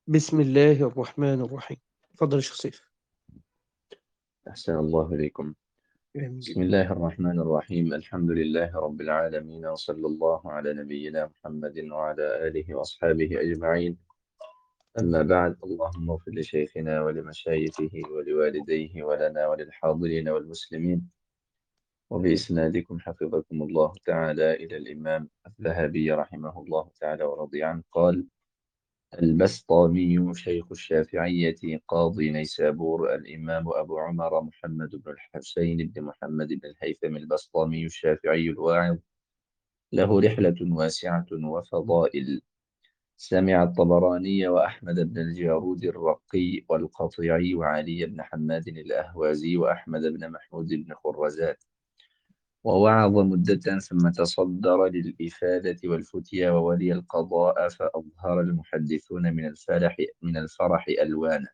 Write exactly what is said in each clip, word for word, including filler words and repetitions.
بسم الله الرحمن الرحيم. تفضل يا شيخ سيف. أحسن الله إليكم. آمين بسم جميعا. الله الرحمن الرحيم. الحمد لله رب العالمين، وصلى الله على نبينا محمد وعلى آله وأصحابه أجمعين. أما بعد، اللهم اغفر لشيخنا ولمشايخه ولوالديه ولنا وللحاضرين والمسلمين. وبإسنادكم حفظكم الله تعالى إلى الإمام الذهبي رحمه الله تعالى ورضي عنه قال: البسطامي شيخ الشافعية قاضي نيسابور الإمام أبو عمر محمد بن الحسين بن محمد بن الهيثم البسطامي الشافعي الواعظ، له رحلة واسعة وفضائل. سمع الطبراني وأحمد بن الجارود الرقي والقطيعي وعلي بن حماد الأهوازي وأحمد بن محمود بن خرزات، ووعظ مدة ثم تصدر للإفادة والفتيا وولي القضاء، فأظهر المحدثون من الفرح من الفرح ألوانا.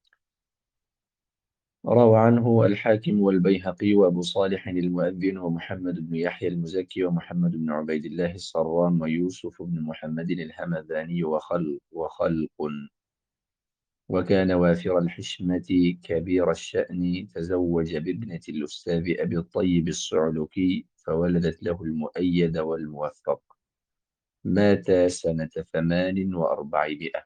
روى عنه الحاكم والبيهقي وأبو صالح المؤذن ومحمد بن يحيى المزكي ومحمد بن عبيد الله الصرام ويوسف بن محمد الهمذاني وخلق وخلق وكان وافر الحشمة كبير الشأن، تزوج بابنة الأستاذ أبي الطيب الصعلوكي فولدت له المؤيد والموفق. مات سنة ثمان وأربعمائة.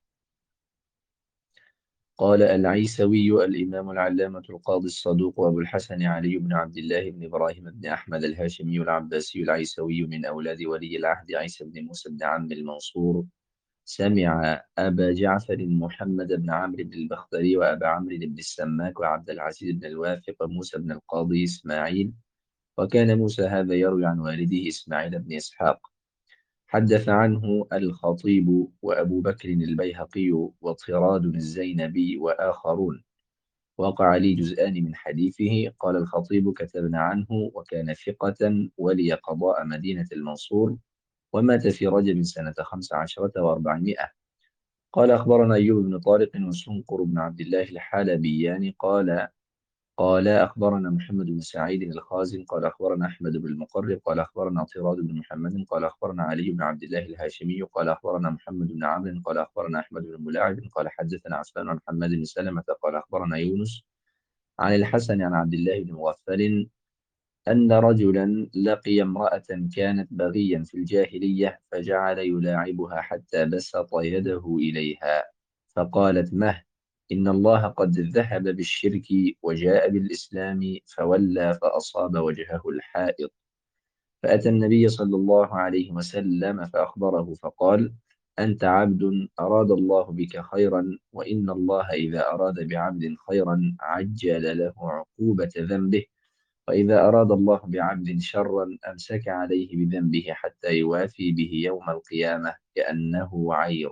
قال العيسوي الإمام العلامة القاضي الصدوق أبو الحسن علي بن عبد الله بن إبراهيم بن أحمد الهاشمي العباسي العيسوي من أولاد ولي العهد عيسى بن موسى بن عم المنصور، سمع أبا جعفر محمد بن عمرو بن البختري وأبا عمرو بن السماك وعبد العزيز بن الواثق موسى بن القاضي إسماعيل. وكان موسى هذا يروي عن والده إسماعيل بن إسحاق. حدث عنه الخطيب وأبو بكر البيهقي وطراد الزينبي وآخرون. وقع لي جزءان من حديثه. قال الخطيب: كتبنا عنه وكان ثقة ولي قضاء مدينة المنصور، ومات في رجب سنة خمس عشرة وأربعمائة. قال أخبرنا أيوب بن طارق وسنقر بن عبد الله الحلبيان قال قال أخبرنا محمد بن سعيد الخازن قال أخبرنا أحمد بن المقرب قال أخبرنا طراد بن محمد قال أخبرنا علي بن عبد الله الهاشمي قال أخبرنا محمد بن عمرو قال أخبرنا أحمد بن ملاعب قال حدثنا عفان عن محمد بن سلمة قال أخبرنا يونس عن الحسن عن عبد الله بن مغفل أن رجلا لقي امرأة كانت بغيا في الجاهلية، فجعل يلاعبها حتى بسط يده إليها، فقالت: مه، إن الله قد ذهب بالشرك وجاء بالإسلام، فولى فأصاب وجهه الحائط. فأتى النبي صلى الله عليه وسلم فأخبره فقال: أنت عبد أراد الله بك خيرا، وإن الله إذا أراد بعبد خيرا عجل له عقوبة ذنبه، وإذا أراد الله بعبد شرا أمسك عليه بذنبه حتى يوافي به يوم القيامة كأنه عير.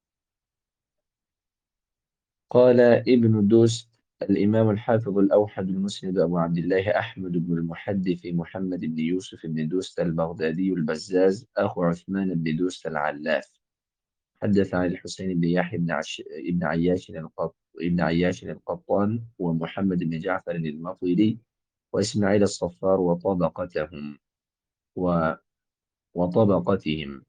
قال ابن دوست الإمام الحافظ الأوحد المسند أبو عبد الله أحمد بن المحدث محمد بن يوسف بن دوست البغدادي البزاز أخو عثمان بن دوست العلاف، حدث عن الحسين بن يحيى بن, عش... بن عياش القط... بن عياش القطان ومحمد بن جعفر المطيري وإسماعيل الصفار وطبقتهم و... وطبقتهم.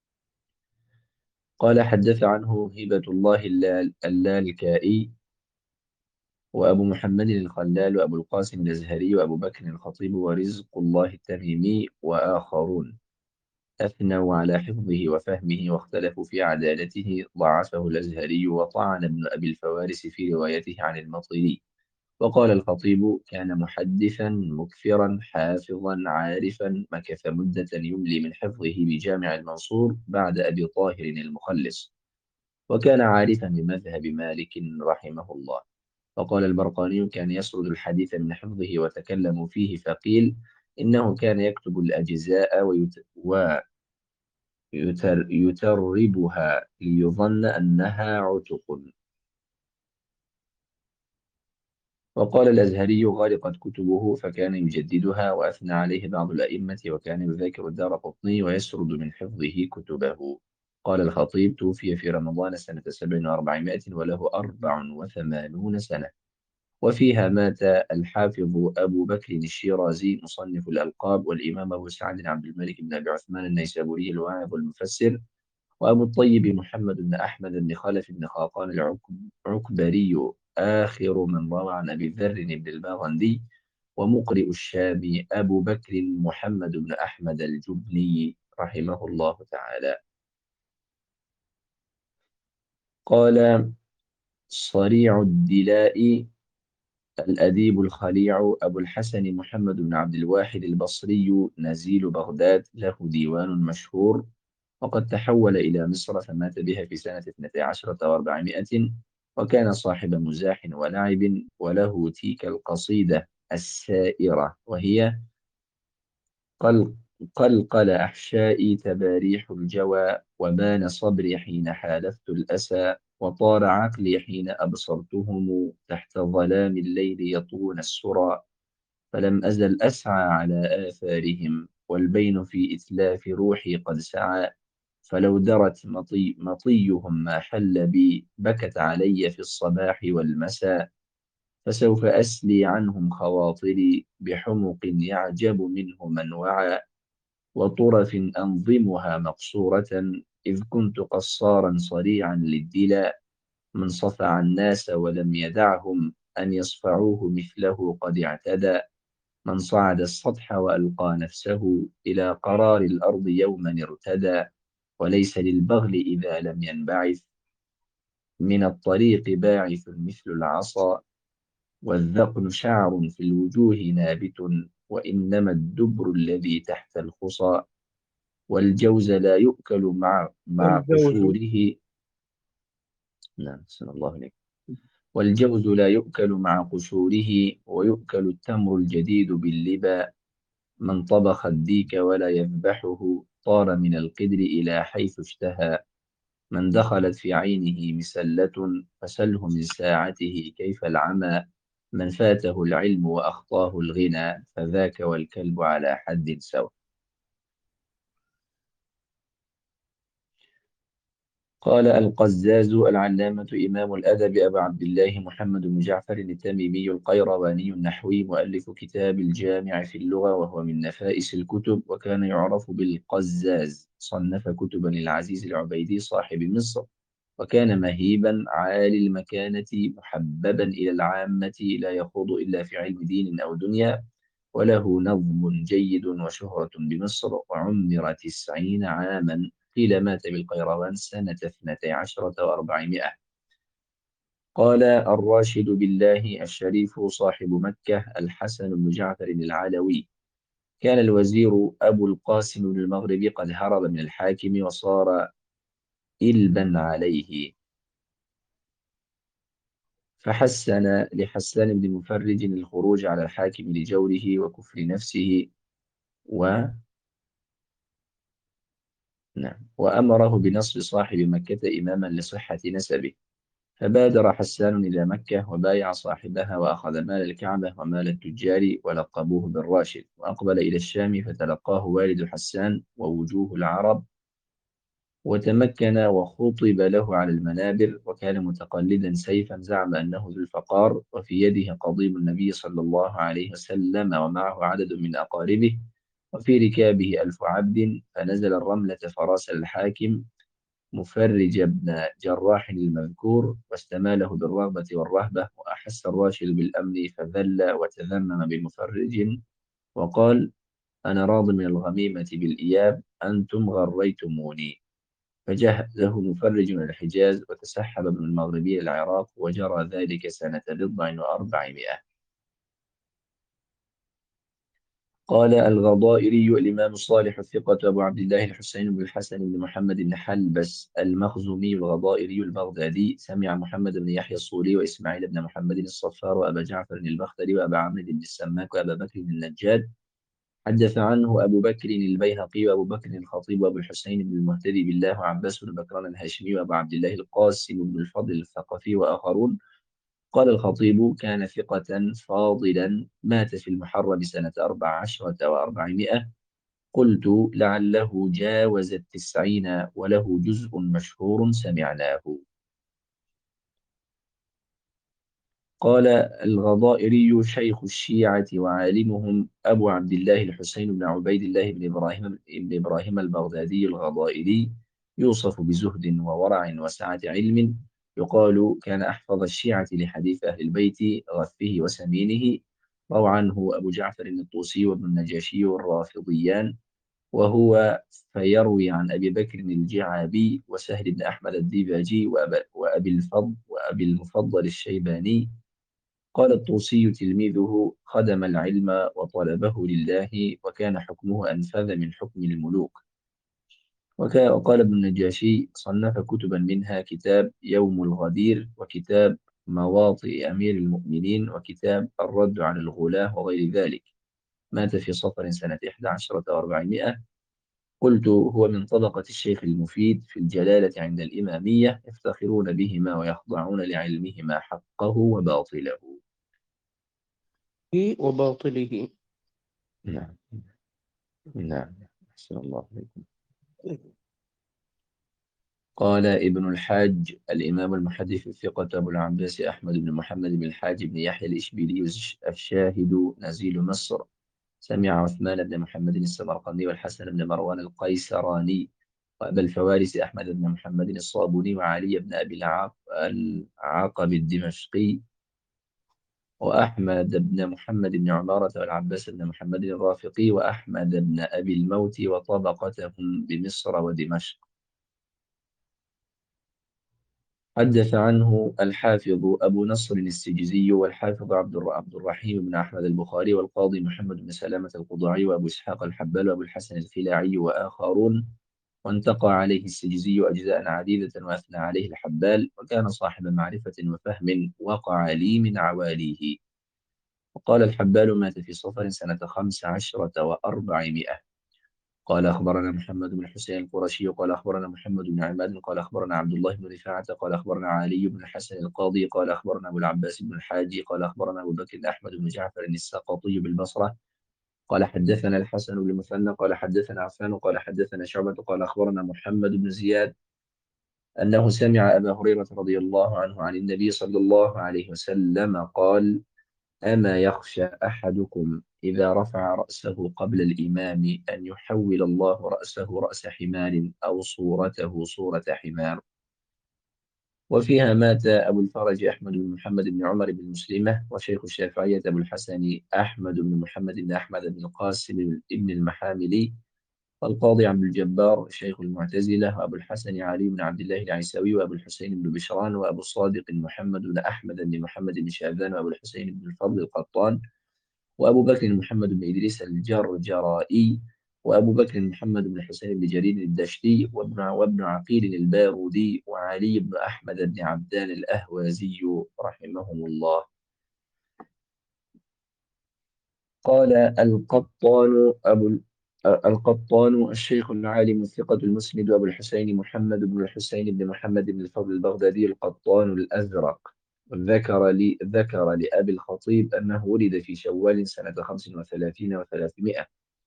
قال حدث عنه هبة الله اللال... اللالكائي وأبو محمد الخلال وأبو القاسم الأزهري وأبو بكر الخطيب ورزق الله التميمي وآخرون، أثنوا على حفظه وفهمه واختلفوا في عدالته. ضعفه الأزهري وطعن ابن أبي الفوارس في روايته عن المطيري. وقال الخطيب: كان محدثا مكثرا حافظا عارفا، مكث مدة يملي من حفظه بجامع المنصور بعد أبي طاهر المخلص، وكان عارفا بمذهب مالك رحمه الله. وقال البرقاني: كان يسرد الحديث من حفظه وتكلم فيه، فقيل إنه كان يكتب الأجزاء ويت... ويتربها ليظن أنها عتق. وقال الأزهري: غرقت كتبه فكان يجددها، وأثنى عليه بعض الأئمة، وكان يذاكر الدارقطني ويسرد من حفظه كتبه. قال الخطيب: توفي في رمضان سنة سبع وأربعمائة وله أربع وثمانون سنة. وفيها مات الحافظ أبو بكر الشيرازي مصنف الألقاب، والإمام أبو سعد عبد الملك بن أبي عثمان النيسابوري الواعظ المفسر، وأبو الطيب محمد بن أحمد بن خلف بن خاقان العكبري آخر من روى عن أبي ذر بن الباغندي. ومقرئ الشام أبو بكر محمد بن أحمد الجبني رحمه الله تعالى. قال صريع الدلاء الأديب الخليع أبو الحسن محمد بن عبد الواحد البصري نزيل بغداد، له ديوان مشهور، وقد تحول إلى مصر فمات بها في سنة اثنتي عشرة وأربعمائة، وكان صاحب مزاح ولعب، وله تلك القصيدة السائرة وهي قل قلقل أحشائي تباريح الجوى، وبان صبري حين حالفت الأسى، وطار عقلي حين أبصرتهم تحت ظلام الليل يطون السرى، فلم أزل أسعى على آثارهم، والبين في إتلاف روحي قد سعى، فلو درت مطي مطيهم ما حل بي، بكت علي في الصباح والمساء، فسوف أسلي عنهم خواطري بحمق يعجب منه من وعى، وطرف أنظمها مقصورة، إذ كنت قصارا صريعا للدلاء، من صفع الناس ولم يدعهم أن يصفعوه مثله قد اعتدى، من صعد السطح وألقى نفسه إلى قرار الأرض يوما ارتدى، وليس للبغل إذا لم ينبعث من الطريق باعث مثل العصا، والذقن شعر في الوجوه نابت، وإنما الدبر الذي تحت الخصى، والجوز لا يؤكل مع مع والجوز. قشوره. نعم أحسن الله عليك. والجوز لا يؤكل مع قشوره، ويؤكل التمر الجديد باللبا، من طبخ الديك ولا يذبحه طار من القدر إلى حيث اشتهى، من دخلت في عينه مسلة فسله من ساعته كيف العمى، من فاته العلم وأخطاه الغنى فذاك والكلب على حد سواء. قال القزاز العلامة إمام الأدب أبو عبد الله محمد بن جعفر التميمي القيرواني النحوي، مؤلف كتاب الجامع في اللغة، وهو من نفائس الكتب، وكان يعرف بالقزاز. صنف كتبا للعزيز العبيدي صاحب مصر، وكان مهيبا عالي المكانة محببا إلى العامة، لا يخوض إلا في علم دين أو دنيا، وله نظم جيد وشهرة بمصر، وعمر تسعين عاما، قيل مات بالقيروان سنة اثنتي عشرة وأربعمائة. قال الراشد بالله الشريف صاحب مكة الحسن بن جعفر العلوي، كان الوزير أبو القاسم بن المغرب قد هرب من الحاكم وصار إلبا عليه، فحسن لحسان بن مفرج الخروج على الحاكم لجوره وكفر نفسه و نعم وأمره بنصب صاحب مكة إماما لصحة نسبه، فبادر حسان إلى مكة وبايع صاحبها وأخذ مال الكعبة ومال التجار، ولقبوه بالراشد، وأقبل إلى الشام فتلقاه والد حسان ووجوه العرب، وتمكن وخطب له على المنابر، وكان متقلدا سيفا زعم أنه ذو الفقار، وفي يده قضيب النبي صلى الله عليه وسلم ومعه عدد من أقاربه، وفي ركابه ألف عبد، فنزل الرملة فراسل الحاكم مفرج بن جراح المذكور، واستماله بالرغبة والرهبة، وأحس الراشد بالأمن فذل وتذمم بمفرج وقال أنا راض من الغميمة بالإياب، أنتم غريتموني، فجهزه مفرج من الحجاز، وتسحب من المغربي إلى العراق، وجرى ذلك سنة بضع وأربعمائة. قال الغضائري الإمام الصالح الثقة أبو عبد الله الحسين بن الحسن بن محمد بن حلبس المخزومي الغضائري البغدادي، سمع محمد بن يحيى الصولي وإسماعيل بن محمد الصفار وأبا جعفر البختري وأبا عمرو بن السماك وأبا بكر بن النجاد، حدث عنه أبو بكر البيهقي وأبو بكر الخطيب وأبو الحسين بن المهتدي بالله وعباس بن بكران الهاشمي وأبو عبد الله القاسم بن الفضل الثقفي وآخرون. قال الخطيب كان ثقة فاضلا، مات في المحرم سنة أربع عشرة وأربعمائة. قلت لعله جاوز التسعين، وله جزء مشهور سمعناه. قال الغضائري شيخ الشيعة وعالمهم أبو عبد الله الحسين بن عبيد الله بن إبراهيم بن إبراهيم البغدادي الغضائري، يوصف بزهد وورع وسعة علم، يقال كان أحفظ الشيعة لحديث أهل البيت غثه وسمينه. روى عنه أبو جعفر الطوسي وابن النجاشي الرافضيان، وهو فيروي عن أبي بكر الجعابي وسهل بن أحمد الديباجي وأبي, وأبي الفضل وأبي المفضل الشيباني. قال الطوسي تلميذه: خدم العلم وطلبه لله، وكان حكمه أنفذ من حكم الملوك. وكا- وقال ابن النجاشي: صنف كتبا منها كتاب يوم الغدير، وكتاب مواطئ أمير المؤمنين، وكتاب الرد على الغلاة، وغير ذلك. مات في صفر سنة إحدى عشرة وأربعمائة. قلت: هو من طبقة الشيخ المفيد في الجلالة عند الإمامية، يفتخرون بهما ويخضعون لعلمهما حقه وباطله. وباطله. نعم. نعم. أحسن الله عليكم. قال ابن الحاج الإمام المحدث الثقة أبو العباس أحمد بن محمد بن الحاج بن يحيى الإشبيلي الشاهد نزيل مصر، سمع عثمان بن محمد السمرقندي والحسن بن مروان القيسراني وأبا الفوارس أحمد بن محمد الصابوني وعلي بن أبي العاق العاقب الدمشقي وأحمد بن محمد بن عمارة والعباس بن محمد الرافقي وأحمد بن أبي الموت وطبقتهم بمصر ودمشق. حدث عنه الحافظ أبو نصر السجزي والحافظ عبد الر- عبد الرحيم بن أحمد البخاري والقاضي محمد بن سلامة القضاعي وأبو إسحاق الحبال وأبو الحسن الخلاعي وآخرون. وانتقى عليه السجزي أجزاء عديدة وأثنى عليه الحبال، وكان صاحب معرفة وفهم وقع لي من عواليه. وقال الحبال: مات في صفر سنة خمس عشرة وأربعمائة. قال أخبرنا محمد بن حسين القرشي قال أخبرنا محمد بن عماد قال أخبرنا عبد الله بن رفاعة قال أخبرنا علي بن الحسن القاضي قال أخبرنا أبو العباس بن الحاجي قال أخبرنا أبو بكر أحمد بن جعفر السقطي بالبصرة قال حدثنا الحسن بن المثنى قال حدثنا عفان قال حدثنا شعبة قال أخبرنا محمد بن زياد أنه سمع أبا هريرة رضي الله عنه عن النبي صلى الله عليه وسلم قال: أما يخشى أحدكم إذا رفع رأسه قبل الإمام أن يحول الله رأسه رأس حمار أو صورته صورة حمار. وفيها مات أبو الفرج أحمد بن محمد بن عمر بن مسلمة، وشيخ الشافعية أبو الحسن أحمد بن محمد بن أحمد بن القاسم بن المحاملي، والقاضي عبد الجبار شيخ المعتزلة، وأبو الحسن علي بن عبد الله العيساوي، وأبو الحسين بن بشران، وأبو الصادق محمد بن أحمد بن محمد بن شاذان، وأبو الحسين بن الفضل القطان، وأبو بكر محمد بن إدريس الجرجرائي، وأبو بكر محمد بن حسين بن جرير الدشتي، وابن وابن عقيل البارودي، وعلي بن أحمد بن عبدان الأهوازي رحمهم الله. قال القطان أبو ال- القطان الشيخ العالم الثقة المسند أبو الحسين محمد بن الحسين بن محمد بن الفضل البغدادي القطان الأزرق، ذكر لي ذكر لأبي الخطيب أنه ولد في شوال سنة خمس وثلاثين وثلاثمائة،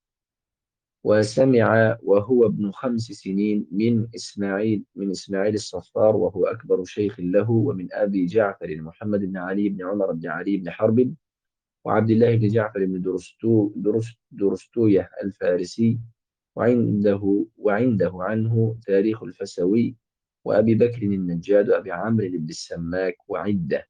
وسمع وهو ابن خمس سنين من إسماعيل من إسماعيل الصفار، وهو أكبر شيخ له، ومن أبي جعفر محمد بن علي بن عمر بن علي بن حرب، وعبد الله بن جعفر بن درستو درست درستويه الفارسي، وعنده وعنده عنه تاريخ الفسوي، وأبي بكر النجاد، وأبي عمرو بن السماك، وعدة.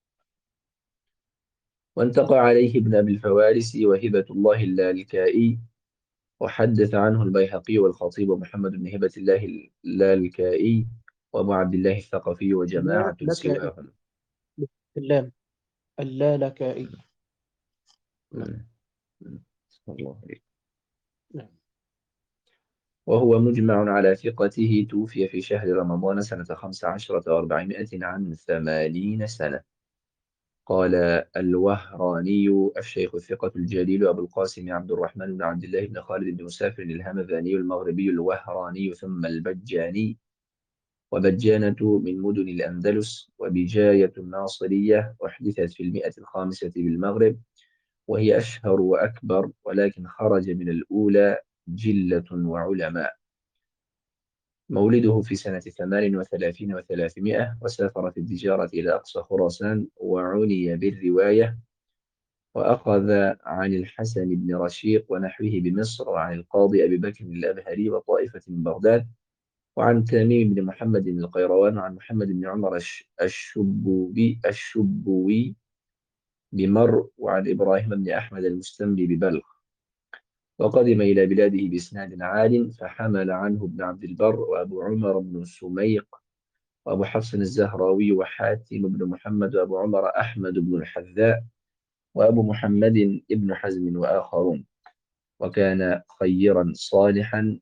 وانتقى عليه ابن أبي الفوارس وهبة الله اللالكائي، وحدث عنه البيهقي والخطيب ومحمد بن هبة الله اللالكائي، وأبو عبد الله الثقفي لا وجماعة لكائي سواهم. اللام، اللالكائي. نعم. مم. مم. صلى الله عليه. نعم. وهو مجمع على ثقته، توفي في شهر رمضان سنة خمس عشرة وأربعمائة عن ثمانين سنة. قال الوهراني الشيخ الثقة الجليل أبو القاسم عبد الرحمن بن عبد الله بن خالد بن مسافر الهمذاني المغربي الوهراني ثم البجاني. وبجانة من مدن الأندلس، وبجاية الناصرية أحدثت في المئة الخامسة بالمغرب، وهي أشهر وأكبر، ولكن خرج من الأولى جلة وعلماء. مولده في سنة ثمان وثلاثين وثلاثمائة، وسافر في التجارة إلى أقصى خراسان، وعني بالرواية، وأخذ عن الحسن بن رشيق ونحوه بمصر، وعن القاضي أبي بكر الأبهري وطائفة من بغداد، وعن تميم بن محمد بن القيروان وعن محمد بن عمر الش- الشبوبي الشبوي بمر وعن إبراهيم بن أحمد المستملي ببلخ. وقدم إلى بلاده بإسناد عال فحمل عنه ابن عبد البر وأبو عمر بن سميق وأبو حفص الزهراوي وحاتم بن محمد وأبو عمر أحمد بن الحذاء وأبو محمد ابن حزم وآخرون. وكان خيرا صالحا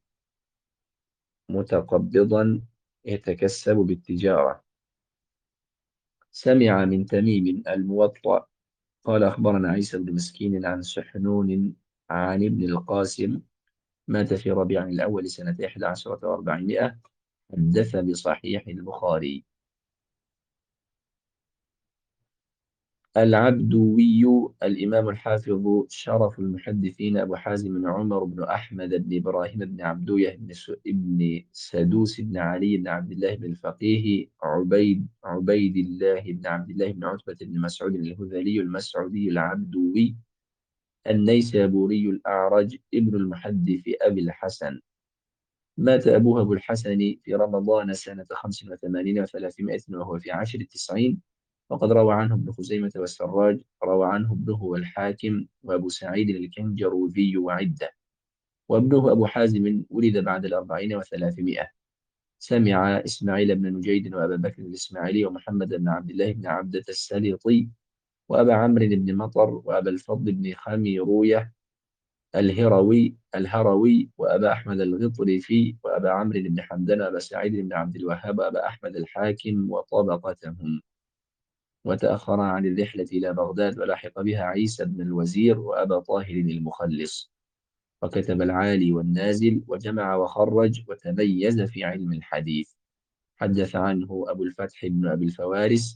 متقبضا يتكسب بالتجارة. سمع من تميم الموطأ قال أخبرنا عيسى بن مسكين عن سحنون عن ابن القاسم مات في ربيع الأول سنة إحدى عشرة وأربعمائة. حدث بصحيح البخاري. العبدوي الإمام الحافظ شرف المحدثين أبو حازم عمر بن أحمد بن إبراهيم بن عبدوية بن, س... بن سدوس بن علي بن عبد الله بن الفقيه عبيد عبيد الله بن عبد الله بن عتبة بن مسعود الهذلي المسعودي العبدوي النيسابوري الأعرج ابن المحدث أبي الحسن. مات أبوه أبو الحسن في رمضان سنة خمس وثمانين وثلاثمائة وهو في عشر التسعين. وقد روى عنه ابن خزيمة والسراج. روى عنه ابنه والحاكم وأبو سعيد الكنجروذي وعدة. وابنه أبو حازم ولد بعد الأربعين وثلاثمائة. سمع إسماعيل بن نجيد وأبا بكر الإسماعيلي ومحمد بن عبد الله بن عبدة السليطي وأبا عمرو بن مطر وأبا الفضل بن خميروية الهروي الهروي وأبا أحمد الغطرفي وأبا عمرو بن حمدان وأبا سعيد بن عبد الوهاب وأبا أحمد الحاكم وطبقتهم. وتأخر عن الرحلة إلى بغداد ولحق بها عيسى بن الوزير وأبا طاهر المخلص. وكتب العالي والنازل وجمع وخرج وتميز في علم الحديث. حدث عنه أبو الفتح بن أبي الفوارس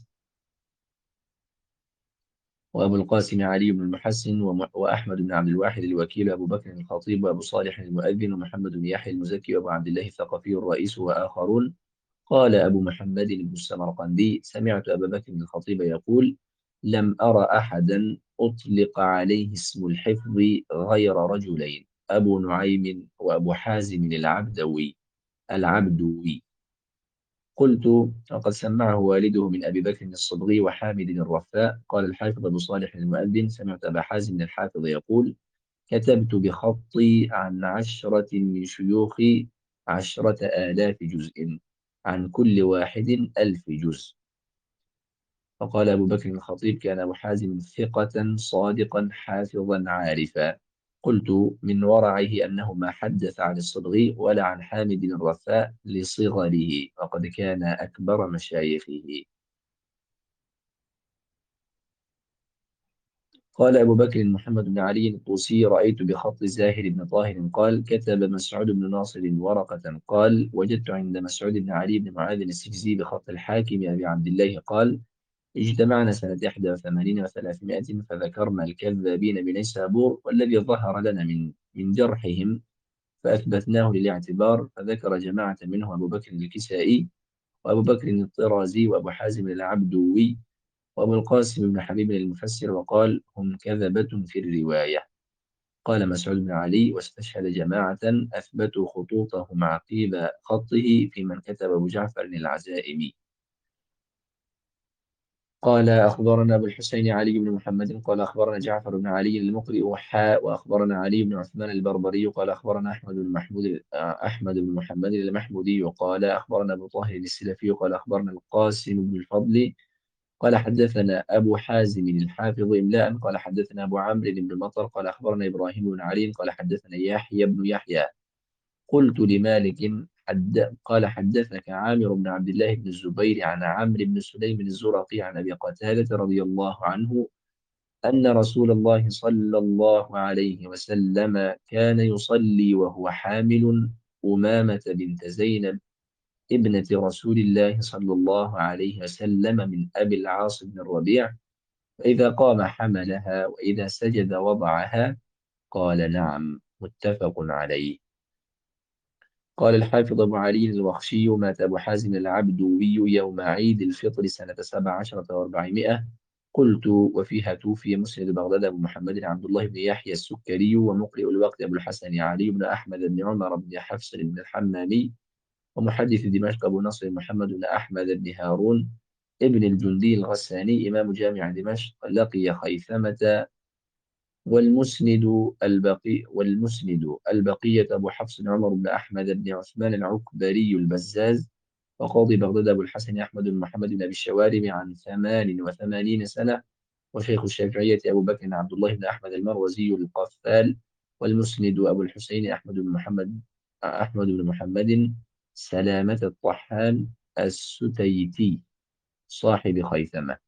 وأبو القاسم علي بن المحسن وم- وأحمد بن عبد الواحد الوكيل وأبو بكر الخطيب وأبو صالح المؤذن ومحمد بن يحيى المزكي وأبو عبد الله الثقفي الرئيس وآخرون. قال أبو محمد بن السمرقندي سمعت أبا بكر بن الخطيب يقول: لم أرى أحدا أطلق عليه اسم الحفظ غير رجلين: أبو نعيم وأبو حازم العبدوي العبدوي. قلت: وقد سمعه والده من أبي بكر الصبغي وحامد الرفاء. قال الحافظ أبو صالح المؤذن سمعت أبا حازم الحافظ يقول: كتبت بخطي عن عشرة من شيوخي عشرة آلاف جزء، عن كل واحد ألف جزء. فقال أبو بكر الخطيب: كان أبو حازم ثقة صادقا حافظا عارفا. قلت: من ورعه أنه ما حدث عن الصبغي ولا عن حامد الرفاء لصغره، وقد كان أكبر مشايخه. قال أبو بكر محمد بن علي الطوسي: رأيت بخط زاهر بن طاهر قال: كتب مسعود بن ناصر ورقة قال: وجدت عند مسعود بن علي بن معاذ السجزي بخط الحاكم أبي عبد الله قال: اجتمعنا سنة إحدى وثمانين وثلاثمائة فذكرنا الكذابين بنيسابور والذي ظهر لنا من من جرحهم فأثبتناه للاعتبار. فذكر جماعة منهم أبو بكر الكسائي وأبو بكر الطرازي وأبو حازم العبدوي وأبو القاسم بن حبيب المفسر وقال: هم كذبة في الرواية. قال مسعود بن علي: واستشهد جماعة أثبتوا خطوطهم عقيب خطه في من كتب أبو جعفر العزائمي. قال أخبرنا أبو الحسين علي بن محمد قال أخبرنا جعفر بن علي المقرئ وحاء وأخبرنا علي بن عثمان البربري قال أخبرنا أحمد بن محمود أحمد بن محمد المحمودي قال أخبرنا أبو طاهر السلفي قال أخبرنا القاسم بن الفضل قال حدثنا أبو حازم الحافظ إملاء قال حدثنا أبو عمرو بن مطر قال أخبرنا إبراهيم بن علي قال حدثنا يحيى بن يحيى. قلت لمالك: حد قال حدثك عامر بن عبد الله بن الزبير عن عمرو بن سليم الزرقي عن أبي قتادة رضي الله عنه أن رسول الله صلى الله عليه وسلم كان يصلي وهو حامل أمامة بنت زينب ابنة رسول الله صلى الله عليه وسلم من أبي العاص بن الربيع، فإذا قام حملها وإذا سجد وضعها. قال: نعم. متفق عليه. قال الحافظ أبو علي الوخشي: مات أبو حازم العبدوي يوم عيد الفطر سنة سبع عشرة وأربعمائة. قلت: وفيها توفي مسند بغداد أبو محمد عبد الله بن يحيى السكري ومقرئ الوقت أبو الحسن علي بن أحمد بن عمر بن حفص بن الحمامي ومحدث دمشق أبو نصر محمد بن أحمد بن هارون ابن الجندي الغساني إمام جامع دمشق لقي خيثمة. والمسند البقي والمسند البقية أبو حفص عمر بن أحمد بن عثمان العكبري البزاز. وقاضي بغداد أبو الحسن أحمد بن محمد بن أبي الشوارب عن ثمان وثمانين سنة. وشيخ الشافعية أبو بكر عبد الله بن أحمد المروزي القفال. والمسند أبو الحسين أحمد بن محمد أحمد بن محمد سلامة الطحان الستيتي صاحب خيثمة.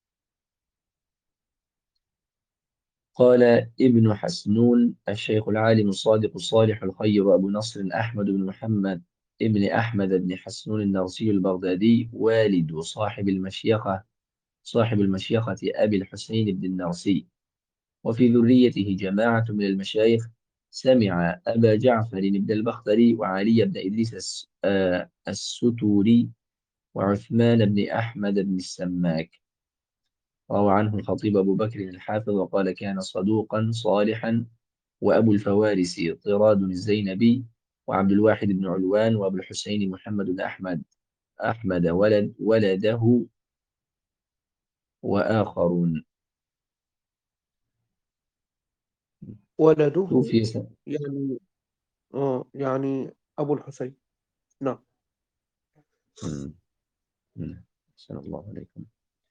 قال ابن حسنون الشيخ العالم الصادق الصالح الخير أبو نصر أحمد بن محمد ابن أحمد بن حسنون النرسي البغدادي والد صاحب المشيخة صاحب المشيخة أبي الحسين بن النرسي. وفي ذريته جماعة من المشايخ. سمع أبا جعفر بن البختري وعلي بن إدريس الس- آه، الستوري وعثمان بن أحمد بن السماك. روى عنه الخطيب أبو بكر الحافظ وقال كان صدوقا صالحا. وأبو الفوارس طراد الزينبي وعبد الواحد بن علوان وأبو الحسين محمد بن أحمد أحمد ولد ولده وآخرون. ولده توفي سنة. يعني آه يعني أبو الحسين. نعم. مم. مم. أحسن الله عليكم.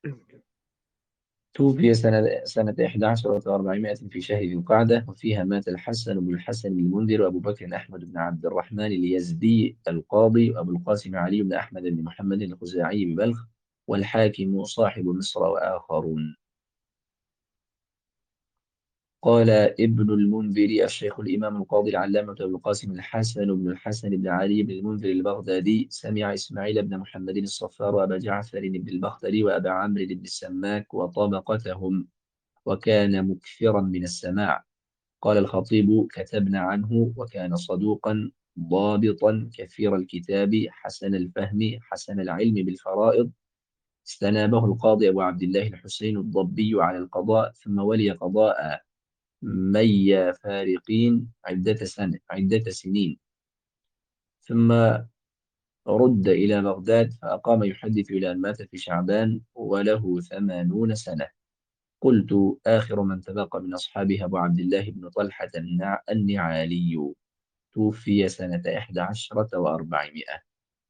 توفي سنة سنة إحدى عشرة وأربعمائة في شهر ذي القعدة وفيها مات الحسن بن الحسن بن المنذر وأبو بكر أحمد بن عبد الرحمن اليزدي القاضي وأبو القاسم علي بن أحمد بن محمد الخزاعي ببلخ والحاكم صاحب مصر وآخرون. قال ابن المنذر الشيخ الإمام القاضي العلامة أبو القاسم الحسن بن الحسن بن علي بن المنذر البغدادي سمع إسماعيل بن محمد الصفار وأبا جعفر بن البختري وأبا عمرو بن السماك وطبقتهم وكان مكثرا من السماع. قال الخطيب كتبنا عنه وكان صدوقا ضابطا كثير الكتاب حسن الفهم حسن العلم بالفرائض. استنابه القاضي أبو عبد الله الحسين الضبي على القضاء ثم ولي قضاء مي فارقين عدة سنة عدة سنين ثم رد إلى بغداد فأقام يحدث إلى أن مات في شعبان وله ثمانون سنة. قلت آخر من تبقى من أصحابه أبو عبد الله بن طلحة النع- النعالي توفي سنة إحدى عشرة وأربعمائة.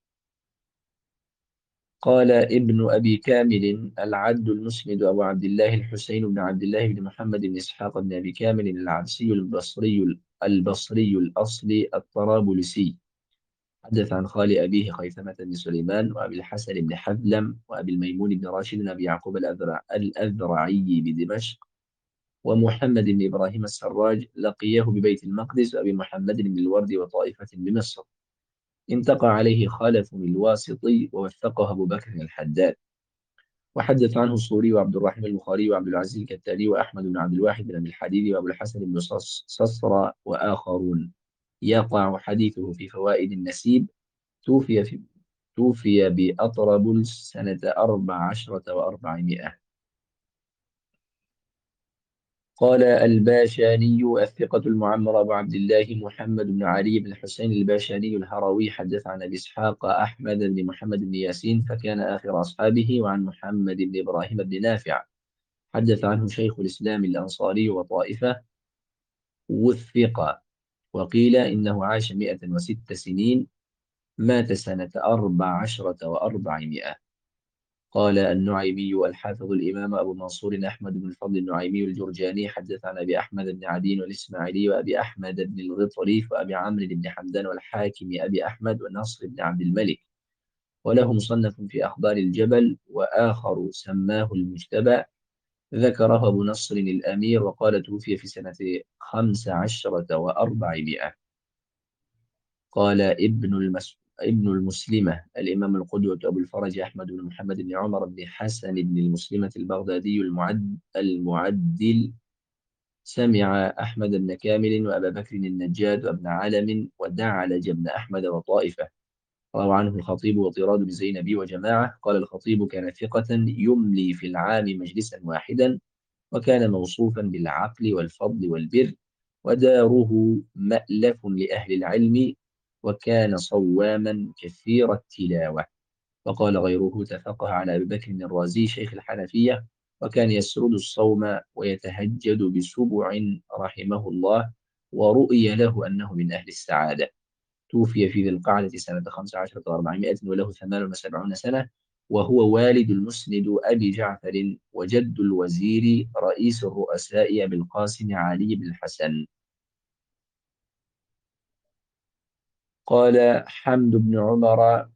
قال ابن أبي كامل العد المسند أبو عبد الله الحسين بن عبد الله بن محمد بن إسحاق بن أبي كامل العبسي البصري البصري الأصلي الطرابلسي. حدث عن خال أبيه خيثمة بن سليمان وأبي الحسن بن حذلم وأبي الميمون بن راشد بن أبي يعقوب الأذرع الأذرعي بدمشق ومحمد بن إبراهيم السراج لقيه ببيت المقدس وأبي محمد بن الورد وطائفة بمصر. انتقى عليه خالف الواسطي ووثقه أبو بكر الحداد. وحدث عنه الصوري وعبد الرحمن البخاري وعبد العزيز الكتاني وأحمد بن عبد الواحد بن أبي الحديد وأبو الحسن بن صص- صصر وآخرون. يقع حديثه في فوائد النسيب. توفي في توفي بأطرابلس سنة أربع عشرة وأربعمائة. قال الباشاني الثقة المعمر أبو عبد الله محمد بن علي بن الحسين الباشاني الهروي حدث عن أبي إسحاق أحمد بن محمد بن ياسين فكان آخر أصحابه وعن محمد بن إبراهيم بن نافع. حدث عنه شيخ الإسلام الأنصاري وطائفة وثق. وقيل إنه عاش مئة وست سنين مات سنة أربع عشرة وأربعمائة. قال النعيمي الحافظ الإمام أبو منصور أحمد بن الفضل النعيمي الجرجاني حدث عن أبي أحمد بن عدي والإسماعيلي وأبي أحمد بن الغطريف وأبي عمرو بن حمدان والحاكم أبي أحمد ونصر بن عبد الملك. وله مصنف في أخبار الجبل وآخر سماه المجتبى. ذكره أبو نصر الأمير وقال توفي في سنة خمس عشرة وأربعمائة. قال ابن المس... ابن المسلمة الإمام القدوة أبو الفرج أحمد بن محمد بن عمر بن حسن بن المسلمة البغدادي المعد المعدل. سمع أحمد بن كامل وأبا بكر النجاد وابن علم ودعلج بن أحمد وطائفة. روى عنه الخطيب وطراد بن زينبي وجماعة. قال الخطيب كان ثقة يملي في العام مجلسا واحدا وكان موصوفا بالعقل والفضل والبر وداره مألف لأهل العلم وكان صواما كثير التلاوة. وقال غيره تفقه على أبي بكر الرازي شيخ الحنفية، وكان يسرد الصوم ويتهجد بسبع رحمه الله، ورؤي له أنه من أهل السعادة. توفي في ذي القعدة سنة خمس عشرة وأربعمائة وله ثمان وسبعون سنة، وهو والد المسند أبي جعفر وجد الوزير رئيس الرؤساء أبي القاسم علي بن الحسن. قال حمد بن عمر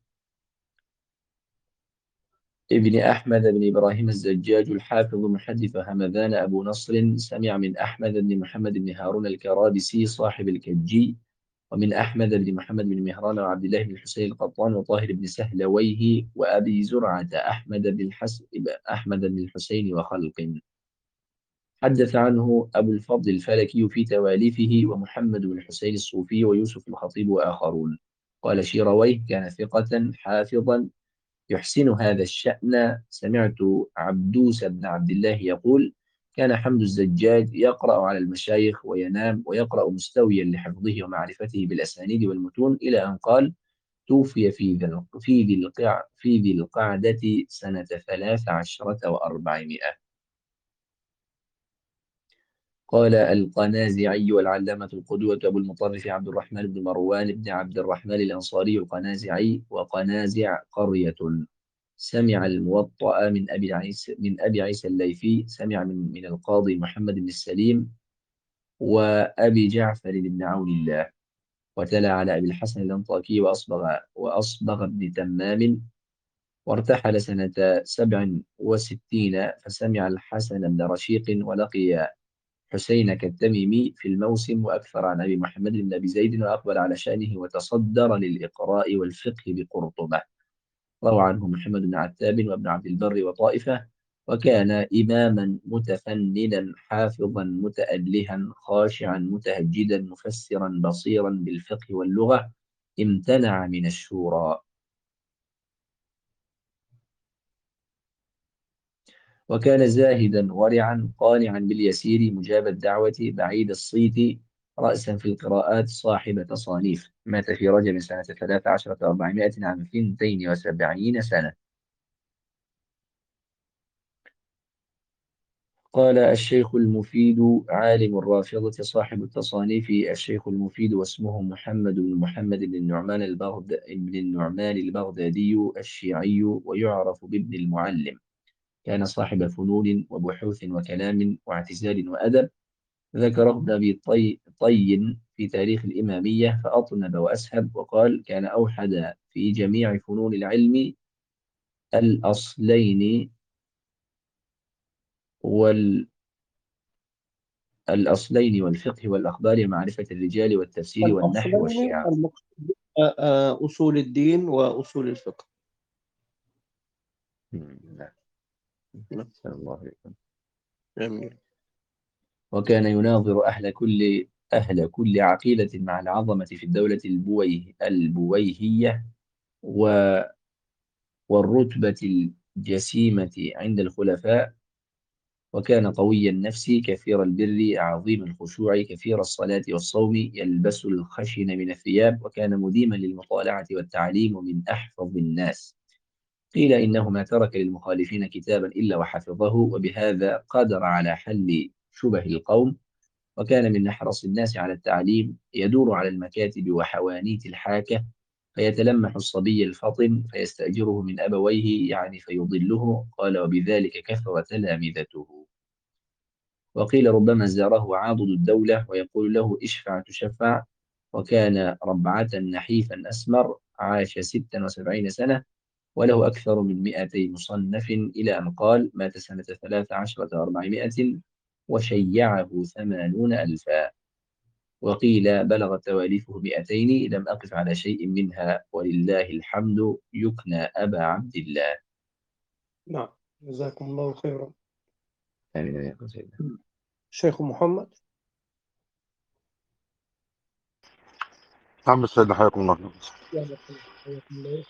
ابن أحمد بن إبراهيم الزجاج الحافظ محدث همذان أبو نصر سمع من أحمد بن محمد بن هارون الكرابسي صاحب الكجي، ومن أحمد بن محمد بن مهران وعبد الله بن الحسين القطان وطاهر بن سهلويه وأبي زرعة أحمد بن الحس... أحمد بن الحسين وخلق. حدث عنه أبو الفضل الفلكي في تواليفه ومحمد بن الحسين الصوفي ويوسف الخطيب وآخرون. قال شيرويه كان ثقة حافظا يحسن هذا الشأن. سمعت عبدوس بن عبد الله يقول كان حمد الزجاج يقرأ على المشايخ وينام ويقرأ مستويا لحفظه ومعرفته بالأسانيد والمتون، إلى أن قال توفي في ذي في ذي القع في ذي القعدة سنة ثلاث عشرة وأربعمائة. قال القنازعي والعلامة القدوة أبو المطرف عبد الرحمن بن مروان بن عبد الرحمن الأنصاري القنازعي، وقنازع قرية. سمع الموطأ من أبي عيسى من أبي عيسى الليثي، سمع من من القاضي محمد بن السليم وأبي جعفر بن عون الله. وتلا على أبي الحسن الأنطاكي وأصبغ وأصبغ بن تمام. وارتحل سنة سبع وستين فسمع الحسن بن رشيق ولقي حسين كالتميمي في الموسم، وأكثر عن أبي محمد بن أبي زيد وأقبل على شأنه وتصدر للإقراء والفقه بقرطبة. روى عنه محمد بن عتاب وابن عبد البر وطائفة. وكان إماما متفننا حافظا متألها خاشعا متهجدا مفسرا بصيرا بالفقه واللغة، امتنع من الشورى. وكان زاهدا ورعا قانعا باليسير مجاب الدعوة بعيد الصيت رأسا في القراءات صاحب تصانيف. مات في رجب سنة ثلاث عشرة وأربعمائة عام اثنتين وسبعين سنة. قال الشيخ المفيد عالم الرافضة صاحب التصانيف الشيخ المفيد واسمه محمد بن محمد بن النعمان البغد بن النعمان البغدادي الشيعي، ويعرف بابن المعلم. كان صاحب فنون وبحوث وكلام واعتزال وأدب. ذكره ابن أبي طي, طي في تاريخ الإمامية فأطنب وأسهب، وقال كان أوحد في جميع فنون العلم الأصلين وال الأصلين والفقه والأخبار معرفة الرجال والتفسير والنحو الأصلين والشعر. المقصود آه، آه، أصول الدين وأصول الفقه. مم، نعم. نعم. أحسن الله عليكم. جميل. وكان يناظر أهل كل أهل كل عقيدة مع العظمة في الدولة البويه البويهية و- والرتبة الجسيمة عند الخلفاء. وكان قوي النفس كثير البر عظيم الخشوع كثير الصلاة والصوم، يلبس الخشن من الثياب، وكان مديما للمطالعة والتعليم ومن أحفظ الناس. قيل إنه ما ترك للمخالفين كتابا إلا وحفظه، وبهذا قدر على حل شبه القوم. وكان من أحرص الناس على التعليم، يدور على المكاتب وحوانيت الحاكة فيتلمح الصبي الفطن فيستأجره من أبويه يعني فيضله. قال وبذلك كثر تلامذته. وقيل ربما زاره عاضد الدولة ويقول له اشفع تشفع. وكان ربعة نحيفا أسمر، عاش ستا وسبعين سنة وله أكثر من مئتي مصنف، إلى أن قال مات سنة ثلاث عشرة وأربعمائة وشيعه ثمانون ألفا. وقيل بلغت تواليفه مئتين، لم أقف على شيء منها ولله الحمد. يكنى أبا عبد الله. نعم. جزاكم الله خيرا. آمين يا سيدنا. شيخ محمد. عم السيد حياكم الله. يا مرحبا. حياكم الله.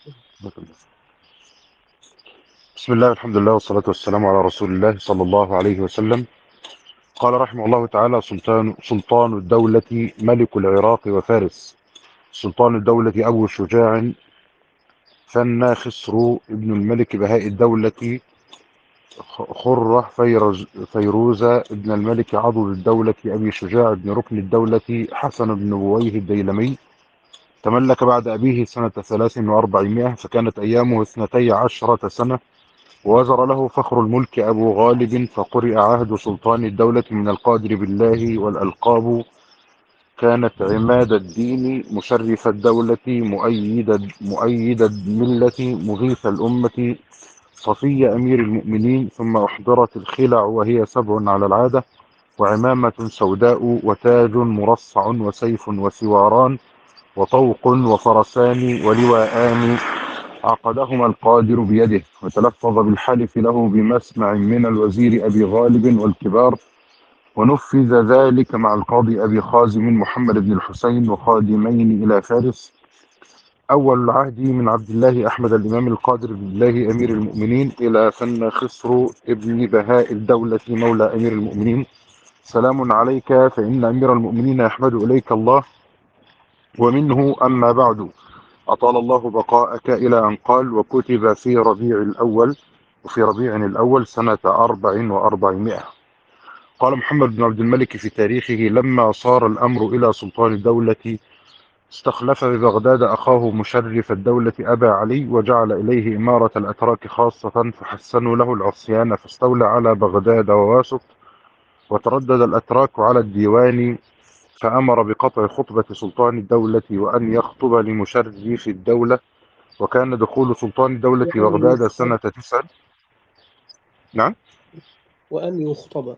بسم الله والحمد لله والصلاة والسلام على رسول الله صلى الله عليه وسلم. قال رحمه الله تعالى: سلطان سلطان الدولة ملك العراق وفارس، سلطان الدولة أبو شجاع ثنى خسرو ابن الملك بهاء الدولة خرة فيرز فيروزة ابن الملك عضد الدولة أبي شجاع بن ركن الدولة حسن بن بويه الديلمي. تملك بعد أبيه سنة ثلاث وأربعمائة، فكانت أيامه اثنتي عشرة سنة، ووزر له فخر الملك أبو غالب، فقرئ عهد سلطان الدولة من القادر بالله، والألقاب كانت عماد الدين، مشرف الدولة، مؤيد مؤيد الملة، مغيث الأمة، صفي أمير المؤمنين. ثم أحضرت الخلع وهي سبع على العادة، وعمامة سوداء، وتاج مرصع، وسيف وسواران، وطوق وفرسان ولواءان، عقدهما القادر بيده، وتلفظ بالحلف له بمسمع من الوزير أبي غالب والكبار، ونفذ ذلك مع القاضي أبي خازم محمد بن الحسين وخادمين إلى فارس. أول العهد من عبد الله أحمد الإمام القادر بالله أمير المؤمنين إلى ثنى خسرو ابن بهاء الدولة مولى أمير المؤمنين. سلام عليك، فإن أمير المؤمنين يحمد إليك الله. ومنه أما بعد، أطال الله بقاءك إلى أن قال: وكتب في ربيع الأول وفي ربيع الأول سنة أربع وأربعمائة. قال محمد بن عبد الملك في تاريخه: لما صار الأمر إلى سلطان الدولة استخلف ببغداد أخاه مشرف الدولة أبا علي، وجعل إليه إمارة الأتراك خاصة، فحسنوا له العصيان، فاستولى على بغداد وواسط، وتردد الأتراك على الديوان، فأمر بقطع خطبة سلطان الدولة وأن يخطب لمشرف الدولة. وكان دخول سلطان الدولة وأن بغداد يخطب سنة تسع. نعم وأن يخطب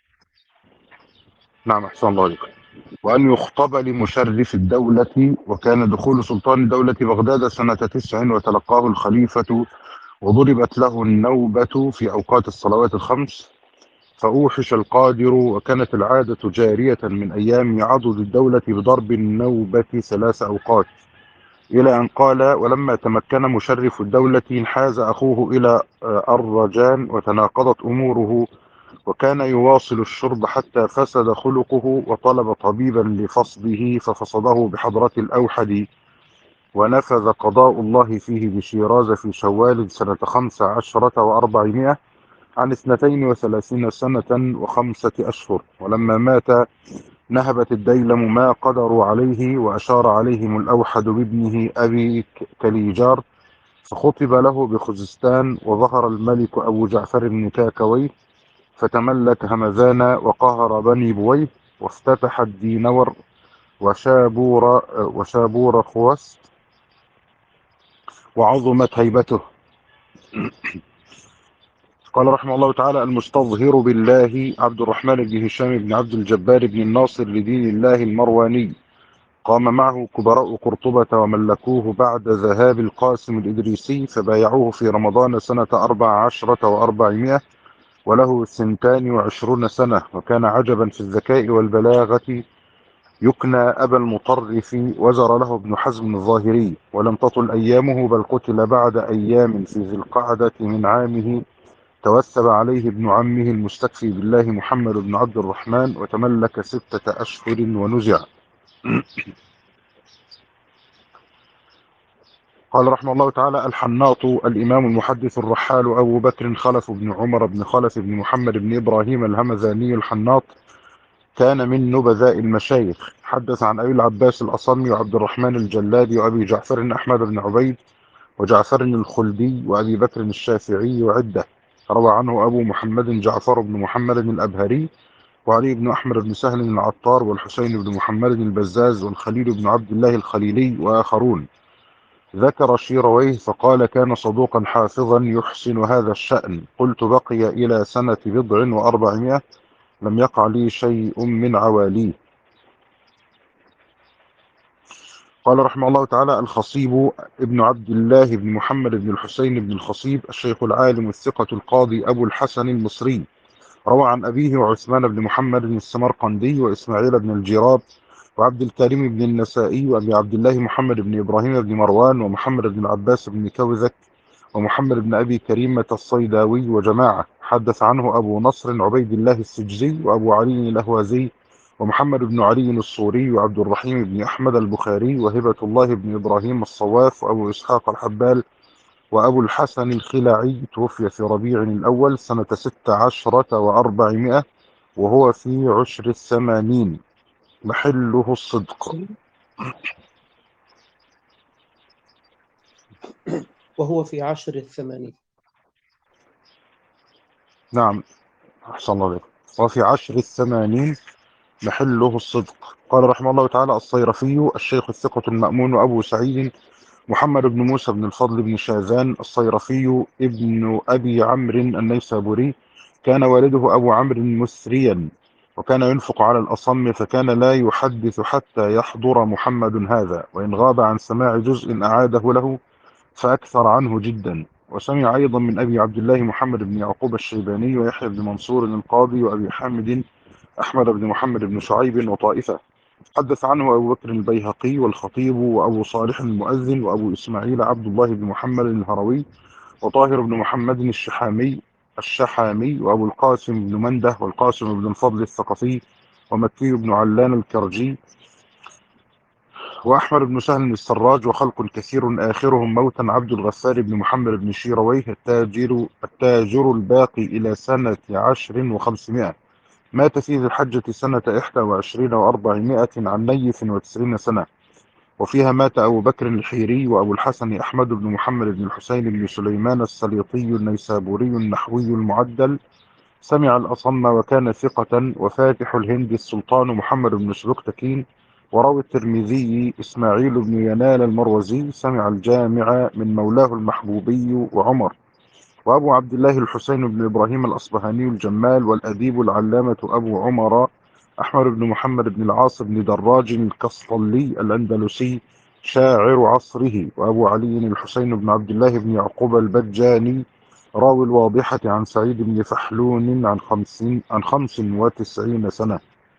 نعم أحسن الله عليك. وأن يخطب لمشرف الدولة. وكان دخول سلطان الدولة بغداد سنة تسع، وتلقاه الخليفة، وضربت له النوبة في أوقات الصلوات الخمس، فأوحش القادر. وكانت العادة جارية من أيام عضد الدولة بضرب النوبة ثلاث أوقات، إلى أن قال: ولما تمكن مشرف الدولة انحاز أخوه إلى الرجان، وتناقضت أموره، وكان يواصل الشرب حتى فسد خلقه، وطلب طبيبا لفصده ففصده بحضرة الأوحد، ونفذ قضاء الله فيه بشيراز في شوال سنة خمس عشرة وأربعمائة، عن اثنتين وثلاثين سنة وخمسة أشهر. ولما مات نهبت الديلم ما قدروا عليه، وأشار عليهم الأوحد بابنه أبي كليجار، فخطب له بخزستان. وظهر الملك أبو جعفر بن كاكوي، فتملك همذان، وقهر بني بويه، وافتتح الدينور وشابور وشابور خوست، وعظمت هيبته. قال رحمه الله تعالى: المستظهر بالله عبد الرحمن بن هشام بن عبد الجبار بن الناصر لدين الله المرواني، قام معه كبراء قرطبة وملكوه بعد ذهاب القاسم الإدريسي، فبايعوه في رمضان سنة أربع عشرة وأربعمائة، وله سنتان وعشرون سنة، وكان عجبا في الذكاء والبلاغة، يكنى أبا المطرف. وزر له ابن حزم الظاهري، ولم تطل أيامه، بل قتل بعد أيام في ذي القعدة من عامه. توثب عليه ابن عمه المستكفي بالله محمد بن عبد الرحمن، وتملك ستة أشهر ونزع. قال رحمه الله تعالى: الحناط الإمام المحدث الرحال أبو بكر خلف بن عمر بن خلف بن محمد بن إبراهيم الهمذاني الحناط، كان من نبذاء المشايخ. حدث عن أبي العباس الأصمي، وعبد الرحمن الجلادي، وأبي جعفر أحمد بن عبيد، وجعفر الخلدي، وأبي بكر الشافعي، وعدة. روى عنه أبو محمد جعفر بن محمد الأبهري، وعلي بن أحمد بن سهل العطار، والحسين بن محمد البزاز، والخليل بن عبد الله الخليلي، وآخرون. ذكر شيرويه فقال: كان صدوقا حافظا يحسن هذا الشأن. قلت: بقي إلى سنة بضع وأربعمائة، لم يقع لي شيء من عواليه. قال رحمه الله تعالى: الخصيب ابن عبد الله بن محمد بن الحسين بن الخصيب، الشيخ العالم الثقة القاضي أبو الحسن المصري، روى عن أبيه وعثمان بن محمد السمرقندي، وإسماعيل بن الجراب، وعبد الكريم بن النسائي، وأبي عبد الله محمد بن إبراهيم بن مروان، ومحمد بن العباس بن كوذك، ومحمد بن أبي كريمة الصيداوي، وجماعة. حدث عنه أبو نصر عبيد الله السجزي، وأبو علي الأهوازي، ومحمد بن علي الصوري وعبد الرحيم بن أحمد البخاري وهبة الله بن إبراهيم الصواف وأبو إسحاق الحبال وأبو الحسن الخلعي، توفي في ربيع الأول سنة ست عشرة وأربعمائة وهو في عشر الثمانين، محله الصدق. وهو في عشر الثمانين. نعم، أحسن الله عليك. وفي عشر الثمانين محله الصدق. قال رحمه الله تعالى: الصيرفي الشيخ الثقة المأمون أبو سعيد محمد بن موسى بن الفضل بن شاذان الصيرفي ابن أبي عمرو النيسابوري، كان والده أبو عمرو مسريا، وكان ينفق على الأصم، فكان لا يحدث حتى يحضر محمد هذا، وإن غاب عن سماع جزء أعاده له فأكثر عنه جدا. وسمع أيضا من أبي عبد الله محمد بن يعقوب الشيباني ويحيى بن منصور القاضي وأبي حامد أحمد بن محمد بن شعيب وطائفة. حدث عنه أبو بكر البيهقي والخطيب وأبو صالح المؤذن وأبو إسماعيل عبد الله بن محمد الهروي وطاهر بن محمد الشحامي الشحامي وأبو القاسم بن منده والقاسم بن الفضل الثقفي ومكي بن علان الكرجي وأحمد بن سهل السراج وخلق كثير آخرهم موتا عبد الغفار بن محمد بن شيرويه التاجر التاجر الباقي إلى سنة عشر وخمسمائة، مات في ذي الحجة سنة إحدى وعشرين وأربعمائة عن نيف وتسعين سنة، وفيها مات أبو بكر الحيري وأبو الحسن أحمد بن محمد بن الحسين بن سليمان السليطي النيسابوري النحوي المعدل، سمع الأصم وكان ثقة. وفاتح الهند السلطان محمد بن سبكتكين، وروى الترمذي إسماعيل بن ينال المروزي، سمع الجامع من مولاه المحبوبي وعمر. وأبو عبد الله الحسين بن إبراهيم الأصبهاني الجمال، والأديب العلامة أبو عمر أحمد بن محمد بن العاص بن دراج الكسطلي الأندلسي شاعر عصره. وأبو علي الحسين بن عبد الله بن يعقوب البجاني راوي الواضحة عن سعيد بن فحلون عن خمسين عن خمس وتسعين سنة.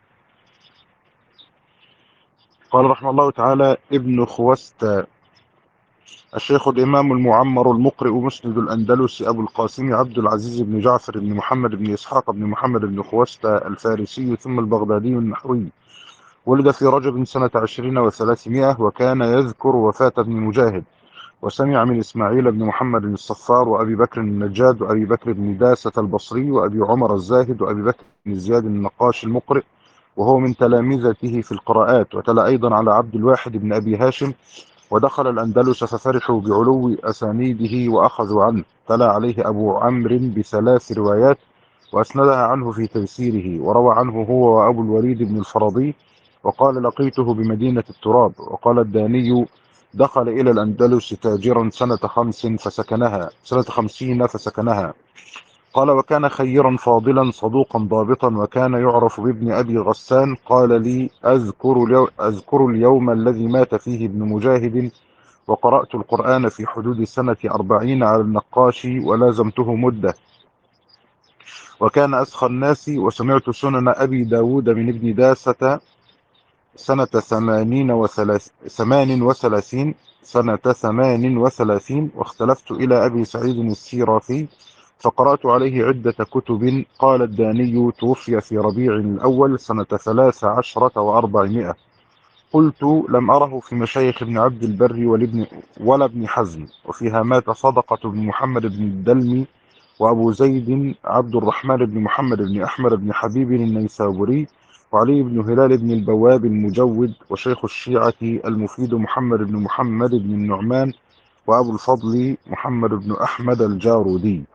قال رحمه الله تعالى: ابن خوست الشيخ الإمام المعمر المقرئ مسند الأندلس أبو القاسم عبد العزيز بن جعفر بن محمد بن إسحاق بن محمد بن خوست الفارسي ثم البغدادي النحوي، ولد في رجب سنة عشرين وثلاثمائة، وكان يذكر وفاة ابن مجاهد، وسمع من إسماعيل بن محمد الصفار وأبي بكر النجاد وأبي بكر بن داسة البصري وأبي عمر الزاهد وأبي بكر بن زياد النقاش المقرئ، وهو من تلامذته في القراءات. وتلا أيضا على عبد الواحد بن أبي هاشم، ودخل الأندلس ففرحوا بعلو أسانيده وأخذوا عنه. تلا عليه أبو عمرو بثلاث روايات وأسندها عنه في تيسيره، وروى عنه هو وأبو الوليد بن الفرضي، وقال: لقيته بمدينة التراب. وقال الداني: دخل إلى الأندلس تاجرا سنة خمس فسكنها سنة خمسين فسكنها. قال: وكان خيرا فاضلا صدوقا ضابطا، وكان يعرف بابن أبي غسان. قال لي: أذكر, اليو... أذكر اليوم الذي مات فيه ابن مجاهد، وقرأت القرآن في حدود سنة أربعين على النقاشي ولازمته مدة، وكان أسخى الناس. وسمعت سنن أبي داود من ابن داسة سنة ثمانين وثلاث ثمان وثلاثين سنة ثمان وثلاثين واختلفت إلى أبي سعيد السيرافي فقرأت عليه عدة كتب. قال الداني: توفي في ربيع الأول سنة ثلاث عشرة وأربعمائة. قلت: لم أره في مشايخ ابن عبد البر والابن ولا ابن حزم. وفيها مات صدقة بن محمد بن الدلمي وأبو زيد عبد الرحمن بن محمد بن أحمد بن حبيب النيسابوري، وعلي بن هلال بن البواب المجود، وشيخ الشيعة المفيد محمد بن محمد بن النعمان، وأبو الفضل محمد بن أحمد الجارودي.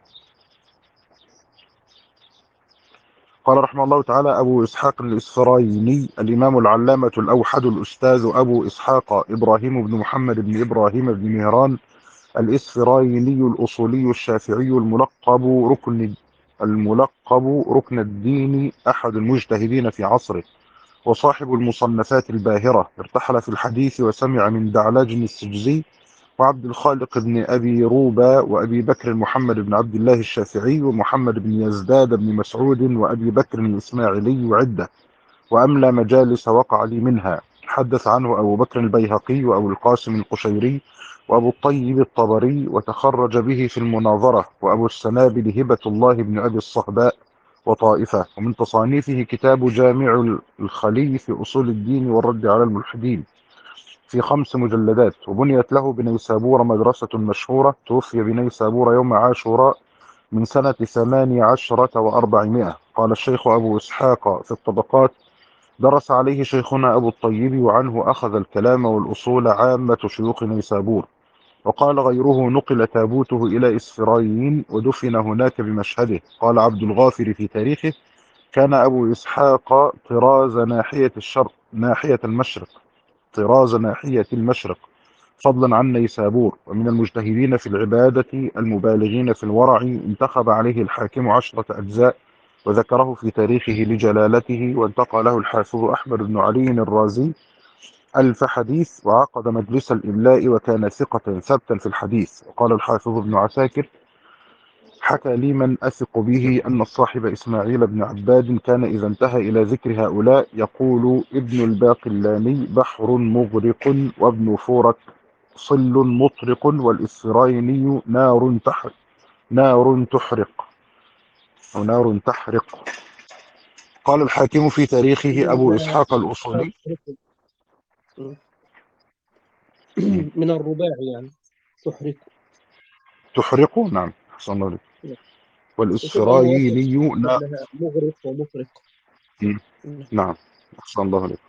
قال رحمه الله تعالى: أبو إسحاق الإسفرايني الإمام العلامة الأوحد الأستاذ أبو إسحاق إبراهيم بن محمد بن إبراهيم بن مهران الإسفرايني الأصولي الشافعي الملقب ركن الملقب ركن الدين، أحد المجتهدين في عصره، وصاحب المصنفات الباهرة. ارتحل في الحديث وسمع من دعلاج السجزي وعبد الخالق بن أبي روبة وأبي بكر محمد بن عبد الله الشافعي ومحمد بن يزداد بن مسعود وأبي بكر الإسماعيلي وعدة، وأملى مجالس وقع لي منها. حدث عنه أبو بكر البيهقي وأبو القاسم القشيري وأبو الطيب الطبري، وتخرج به في المناظرة، وأبو السنابل هبة الله بن أبي الصهباء، وطائفة. ومن تصانيفه كتاب جامع الخلي في أصول الدين والرد على الملحدين في خمس مجلدات. وبنيت له بنيسابور مدرسة مشهورة. توفي بنيسابور يوم عاشوراء من سنة ثمان عشرة وأربعمائة. قال الشيخ أبو إسحاق في الطبقات: درس عليه شيخنا أبو الطيب، وعنه أخذ الكلام والأصول عامة شيوخ نيسابور. وقال غيره: نقل تابوته إلى إسفراين ودفن هناك بمشهده. قال عبد الغافر في تاريخه: كان أبو إسحاق طراز ناحية الشرق ناحية المشرق طراز ناحية المشرق فضلا عن نيسابور. ومن المجتهدين في العبادة المبالغين في الورع. انتخب عليه الحاكم عشرة أجزاء وذكره في تاريخه لجلالته. وانتقى له الحافظ أحمد بن علي الرازي ألف حديث، وعقد مجلس الإملاء، وكان ثقة ثبتا في الحديث. وقال الحافظ ابن عساكر: حكى لي من أثق به أن الصاحب إسماعيل بن عباد كان إذا انتهى إلى ذكر هؤلاء يقول: ابن الباقلاني بحر مغرق، وابن فورك صل مطرق، والإسرائيلي نار تحرق نار تحرق أو نار تحرق. قال الحاكم في تاريخه أبو من إسحاق الأصولي: من الرباع يعني تحرق. تحرق، نعم، أحسن الله عليك. وتبقى المواصل والإسرائيلي نا... قبلها مغرق ومطرق. نعم، أحسن الله عليك.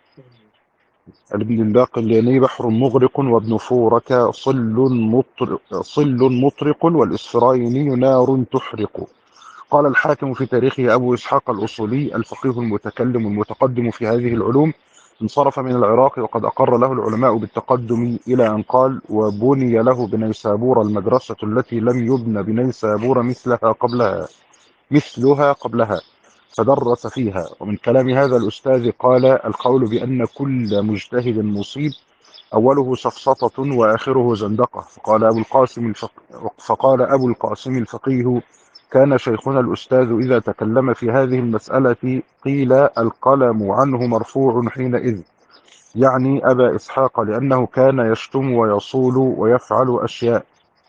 ابن الباقلاني بحر مغرق، وابن فورك صل مطرق صل مطرق، والإسرائيلي نار تحرق. قال الحاكم في تاريخه أبو إسحاق الأصولي: الفقيه المتكلم المتقدم في هذه العلوم، انصرف من العراق، وقد أقر له العلماء بالتقدم إلى أن قال: وبني له بنيسابور المدرسة التي لم يبن بنيسابور مثلها قبلها مثلها قبلها فدرس فيها. ومن كلام هذا الأستاذ قال: القول بأن كل مجتهد مصيب أوله سفسطة وآخره زندقة. فقال أبو القاسم الفق... فقال أبو القاسم الفقيه: كان شيخنا الأستاذ إذا تكلم في هذه المسألة قيل القلم عنه مرفوع حينئذ، يعني أبا إسحاق، لأنه كان يشتم ويصول ويفعل أشياء.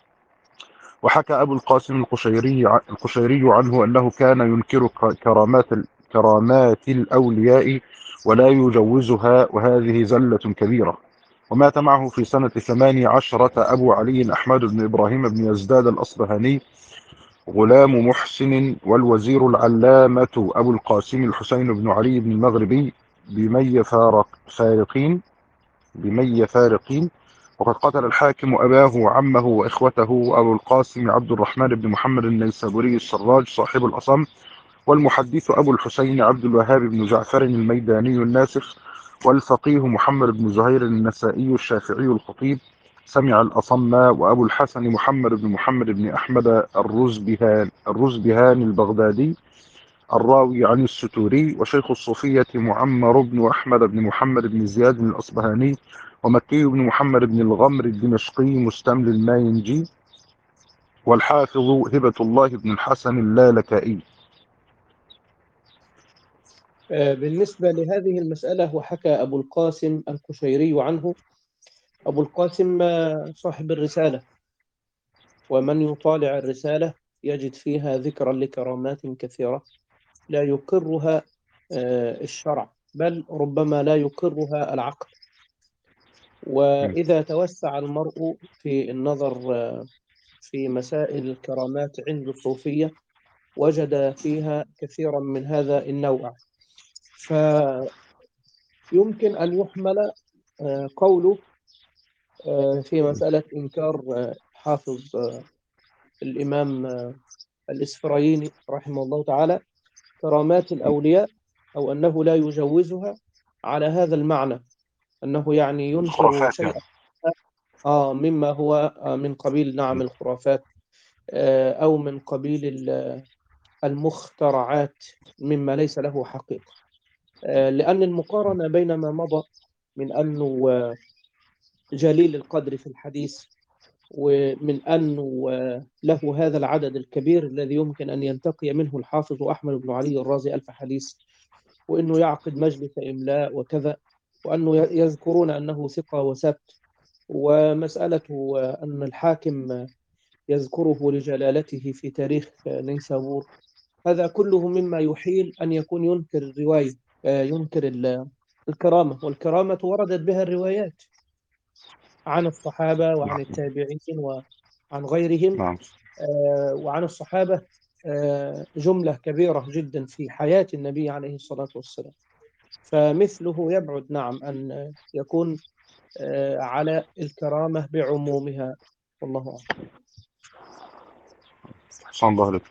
وحكى أبو القاسم القشيري القشيري عنه أنه كان ينكر كرامات كرامات الأولياء ولا يجوزها، وهذه زلة كبيرة. ومات معه في سنة ثمان عشرة أبو علي أحمد بن إبراهيم بن يزداد الأصبهاني غلام محسن، والوزير العلامة أبو القاسم الحسين بن علي بن المغربي بمي فارق فارقين بمي فارقين. وقد قتل الحاكم أباه وعمه وإخوته. وأبو القاسم عبد الرحمن بن محمد النيسابوري السراج صاحب الأصم، والمحدث أبو الحسين عبد الوهاب بن جعفر الميداني الناسخ، والفقيه محمد بن زهير النسائي الشافعي الخطيب سمع الأصم. وأبو الحسن محمد بن محمد بن أحمد الرزبهان الرزبهان البغدادي الراوي عن الستوري. وشيخ الصوفية معمر بن أحمد بن محمد بن زياد الأصبهاني. ومكي بن محمد بن الغمر الدمشقي مستمل الماينجي. والحافظ هبة الله بن الحسن اللالكائي. بالنسبة لهذه المسألة، وحكى أبو القاسم القشيري عنه. أبو القاسم صاحب الرسالة، ومن يطالع الرسالة يجد فيها ذكرا لكرامات كثيرة لا يقرها الشرع، بل ربما لا يقرها العقل. وإذا توسع المرء في النظر في مسائل الكرامات عند الصوفية وجد فيها كثيرا من هذا النوع. فيمكن أن يحمل قوله في مسألة إنكار حافظ الإمام الإسفرايني رحمه الله تعالى كرامات الأولياء، أو أنه لا يجوزها على هذا المعنى، أنه يعني ينكر خرافات شيئا يعني. آه مما هو من قبيل نعم الخرافات، أو من قبيل المخترعات مما ليس له حقيقة. لأن المقارنة بين ما مضى من أنه جليل القدر في الحديث، ومن أنه له هذا العدد الكبير الذي يمكن أن ينتقي منه الحافظ أحمد بن علي الرازي ألف حديث، وأنه يعقد مجلس إملاء وكذا، وأنه يذكرون أنه ثقة وثبت، ومسألة أن الحاكم يذكره لجلالته في تاريخ نيسابور هذا كله مما يحيل أن يكون ينكر الرواية، ينكر الكرامة، والكرامة وردت بها الروايات عن الصحابة وعن التابعين وعن غيرهم. نعم. وعن الصحابة جملة كبيرة جدا في حياة النبي عليه الصلاة والسلام، فمثله يبعد نعم أن يكون على الكرامة بعمومها، والله أعلم. أحسن الله عليك.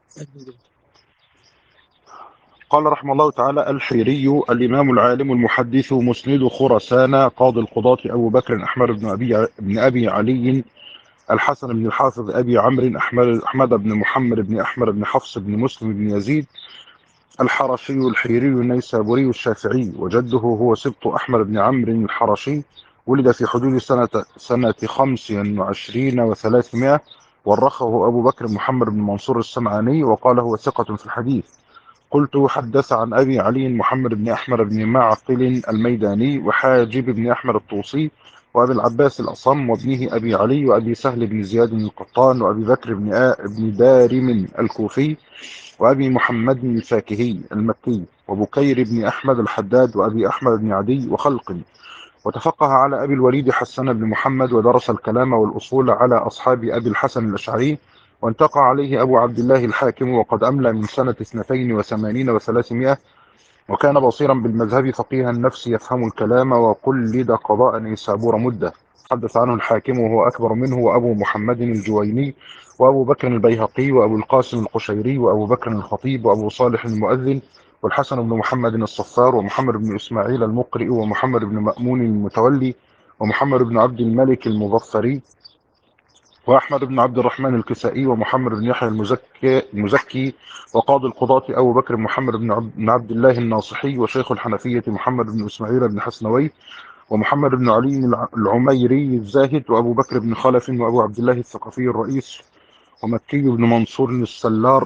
قال رحمه الله تعالى: الحيري الإمام العالم المحدث مسند خراسان قاضي القضاة أبو بكر أحمد بن أبي بن أبي علي الحسن بن الحافظ أبي عمرو أحمد أحمد بن محمد بن أحمد بن حفص بن مسلم بن يزيد الحرشي الحيري النيسابوري الشافعي، وجده هو سبط أحمد بن عمرو الحرشي، ولد في حدود سنة سنة خمس وعشرين وثلاثمائة، ورخه أبو بكر محمد بن منصور السمعاني وقال هو ثقة في الحديث. قلت: حدث عن أبي علي محمد بن أحمد بن معقل الميداني وحاجب بن أحمد الطوسي وأبي العباس الأصم وابنه أبي علي وأبي سهل بن زياد القطان وأبي بكر بن آ بن دارم الكوفي وأبي محمد الفاكهي المكي وبكير بن أحمد الحداد وأبي أحمد بن عدي وخلق، وتفقه على أبي الوليد حسن بن محمد ودرس الكلام والأصول على أصحاب أبي الحسن الأشعري، وانتقى عليه أبو عبد الله الحاكم وقد أملى من سنة اثنتين وثمانين وثلاثمائة، وكان بصيرا بالمذهب فقيها النفس يفهم الكلام، وقلد قضاء نيسابور مدة. حدث عنه الحاكم وهو أكبر منه وأبو محمد الجويني وأبو بكر البيهقي وأبو القاسم القشيري وأبو بكر الخطيب وأبو صالح المؤذن والحسن بن محمد الصفار ومحمد بن إسماعيل المقرئ ومحمد بن مأمون المتولي ومحمد بن عبد الملك المظفري وأحمد بن عبد الرحمن الكسائي ومحمد بن يحيى المزكي, المزكي وقاضي القضاة أبو بكر محمد بن عبد, بن عبد الله الناصحي وشيخ الحنفية محمد بن إسماعيل بن حسنوي ومحمد بن علي العميري الزاهد وأبو بكر بن خلف وأبو عبد الله الثقفي الرئيس ومكي بن منصور السلار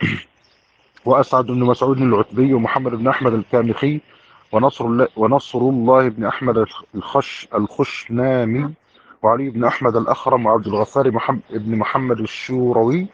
وأسعد بن مسعود العتبي ومحمد بن أحمد الكامخي ونصر الله, ونصر الله بن أحمد الخش الخشنامي وعلي بن أحمد الأخرم وعبد الغفار محمد بن محمد الشوروي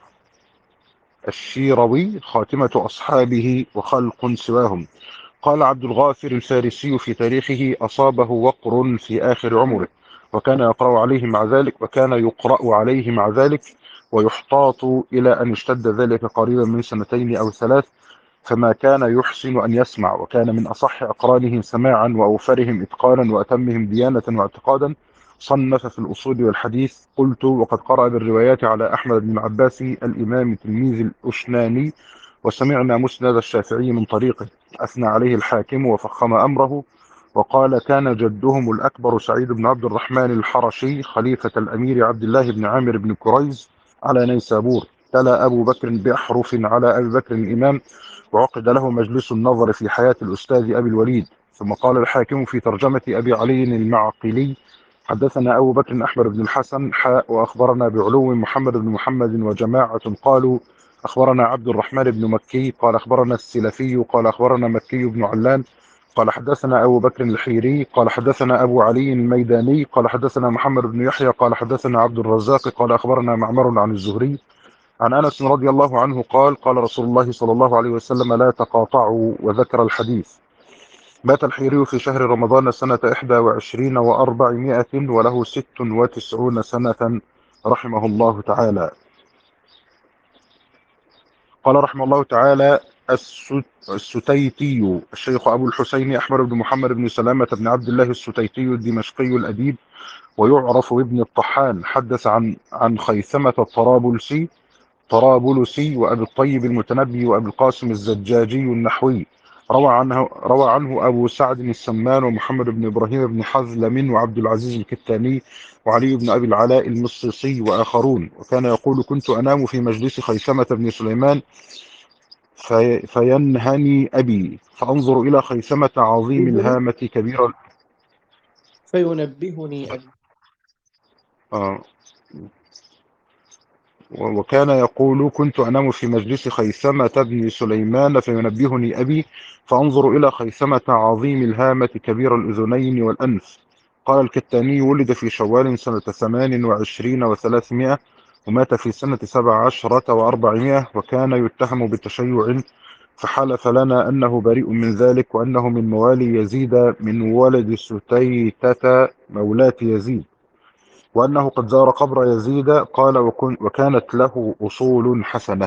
الشيروي خاتمة أصحابه وخلق سواهم. قال عبد الغافر الفارسي في تاريخه: أصابه وقر في آخر عمره، وكان يقرأ عليه مع ذلك وكان يقرأ عليه مع ذلك ويحتاط إلى أن اشتد ذلك قريبا من سنتين أو ثلاث، فما كان يحسن أن يسمع، وكان من أصح أقرانه سماعا وأوفرهم إتقانا وأتمهم ديانة واعتقادا. صنف في الأصول والحديث. قلت: وقد قرأ بالروايات على أحمد بن العباس الإمام تلميذ الأشناني، وسمعنا مسند الشافعي من طريقه. أثنى عليه الحاكم وفخم أمره وقال: كان جدهم الأكبر سعيد بن عبد الرحمن الحرشي خليفة الأمير عبد الله بن عامر بن كريز على نيسابور. تلا أبو بكر بأحرف على أبي بكر الإمام، وعقد له مجلس النظر في حياة الأستاذ أبي الوليد. ثم قال الحاكم في ترجمة أبي علي المعقلي: حدثنا أبو بكر أحمد بن الحسن حاء وأخبرنا بعلو محمد بن محمد وجماعة قالوا أخبرنا عبد الرحمن بن مكي قال أخبرنا السلفي قال أخبرنا مكي بن علان قال حدثنا أبو بكر الحيري قال حدثنا أبو علي الميداني قال حدثنا محمد بن يحيى قال حدثنا عبد الرزاق قال أخبرنا معمر عن الزهري عن أنس رضي الله عنه قال: قال رسول الله صلى الله عليه وسلم: لا تقاطعوا، وذكر الحديث. مات الحيري في شهر رمضان سنة إحدى وعشرين وأربعمائة وله ست وتسعون سنة رحمه الله تعالى. قال رحمه الله تعالى: الستيتي الشيخ أبو الحسين أحمد بن محمد بن سلامة بن عبد الله الستيتي الدمشقي الأديب، ويعرف بابن الطحان، حدث عن عن خيثمة الطرابلسي طرابلسي وأبي الطيب المتنبي وأبي القاسم الزجاجي النحوي. روى عنه روى عنه أبو سعد السمان ومحمد بن إبراهيم بن حزلم وعبد العزيز الكتاني وعلي بن أبي العلاء المصيصي وآخرون. وكان يقول: كنت أنام في مجلس خيثمة بن سليمان في فينهني أبي فأنظر إلى خيثمة عظيم الهامة كبيرا فينبهني أبي. آه وكان يقول: كنت أنام في مجلس خيثمة بن سليمان فينبهني أبي فأنظر إلى خيثمة عظيم الهامة كبير الأذنين والأنف. قال الكتاني: ولد في شوال سنة ثمان وعشرين وثلاثمائة، ومات في سنة سبع عشرة وأربعمائة، وكان يتهم بالتشيع، فحلف لنا أنه بريء من ذلك، وأنه من موالي يزيد من ولد ستيتة مولاة يزيد، وأنه قد زار قبر يزيد. قال وكن وكانت له أصول حسنة.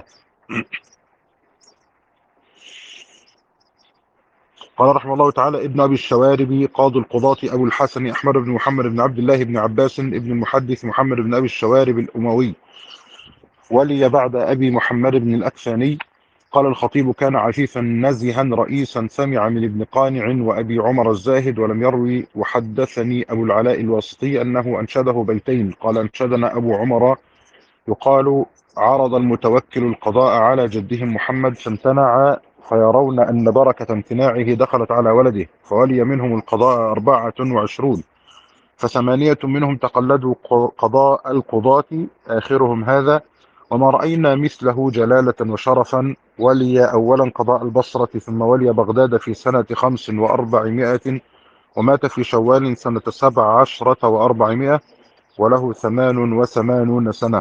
قال رحمه الله تعالى: ابن أبي الشوارب قاضي القضاة أبو الحسن أحمد بن محمد بن عبد الله بن عباس ابن المحدث محمد بن أبي الشوارب الأموي، ولي بعد أبي محمد بن الأكفاني. قال الخطيب: كان عفيفا نزها رئيسا، سمع من ابن قانع وأبي عمر الزاهد ولم يروي. وحدثني أبو العلاء الواسطي أنه أنشده بيتين. قال: أنشدنا أبو عمر يقال: عرض المتوكل القضاء على جدهم محمد فامتنع، فيرون أن بركة امتناعه دخلت على ولده، فولي منهم القضاء أربعة وعشرون، فثمانية منهم تقلدوا قضاء القضاة آخرهم هذا، وما رأينا مثله جلالة وشرفا. ولي أولا قضاء البصرة، ثم ولي بغداد في سنة خمس وأربعمائة، ومات في شوال سنة سبع عشرة وأربعمائة، وله ثمان وثمانون سنة.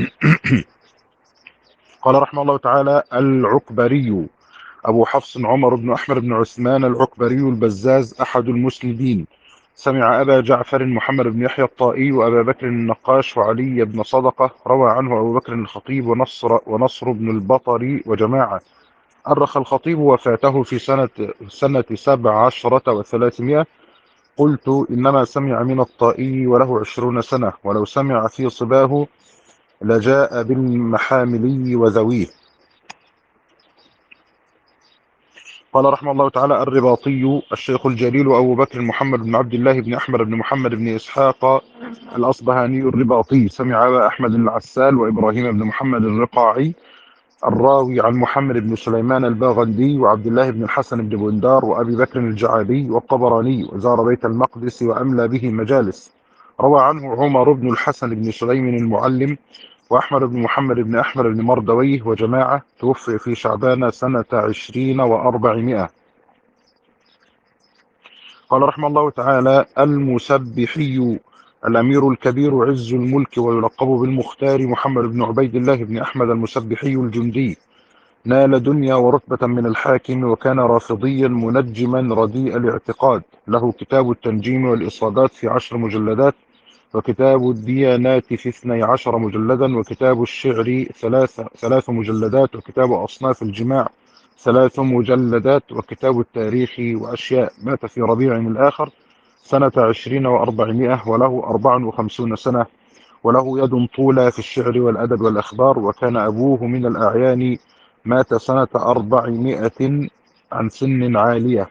قال رحمه الله تعالى: العكبري أبو حفص عمر بن أحمد بن عثمان العكبري البزاز، أحد المسندين، سمع أبا جعفر محمد بن يحيى الطائي وأبا بكر النقاش وعلي بن صدقة. روى عنه أبو بكر الخطيب ونصر, ونصر بن البطري وجماعة. أرخ الخطيب وفاته في سنة سنة سبع عشرة وثلاثمائة. قلت: إنما سمع من الطائي وله عشرون سنة، ولو سمع في صباه لجاء بالمحاملي وذويه. قال رحمه الله تعالى: الرباطي الشيخ الجليل أبو بكر محمد بن عبد الله بن أحمد بن محمد بن إسحاق الأصبهاني الرباطي، سمع أبا أحمد العسال وإبراهيم بن محمد الرقاعي الراوي عن محمد بن سليمان الباغندي وعبد الله بن الحسن بن بندار وأبي بكر الجعابي والطبراني، وزار بيت المقدس وأملى به مجالس. روى عنه عمر بن الحسن بن سليم المعلم وأحمد بن محمد بن أحمد بن مردويه وجماعة. توفي في شعبان سنة عشرين وأربعمائة. قال رحمه الله تعالى: المسبحي الأمير الكبير عز الملك، ويلقب بالمختار، محمد بن عبيد الله بن أحمد المسبحي الجندي، نال دنيا ورتبة من الحاكم، وكان رافضيا منجما رديء الاعتقاد. له كتاب التنجيم والإصابات في عشر مجلدات، وكتاب الديانات في اثني عشر مجلدا، وكتاب الشعر ثلاث, ثلاث مجلدات، وكتاب أصناف الجماع ثلاث مجلدات، وكتاب التاريخ وأشياء. مات في ربيع الآخر سنة عشرين وأربعمائة، وله أربع وخمسون سنة، وله يد طولى في الشعر والأدب والأخبار، وكان أبوه من الأعيان. مات سنة أربعمائة عن سن عالية.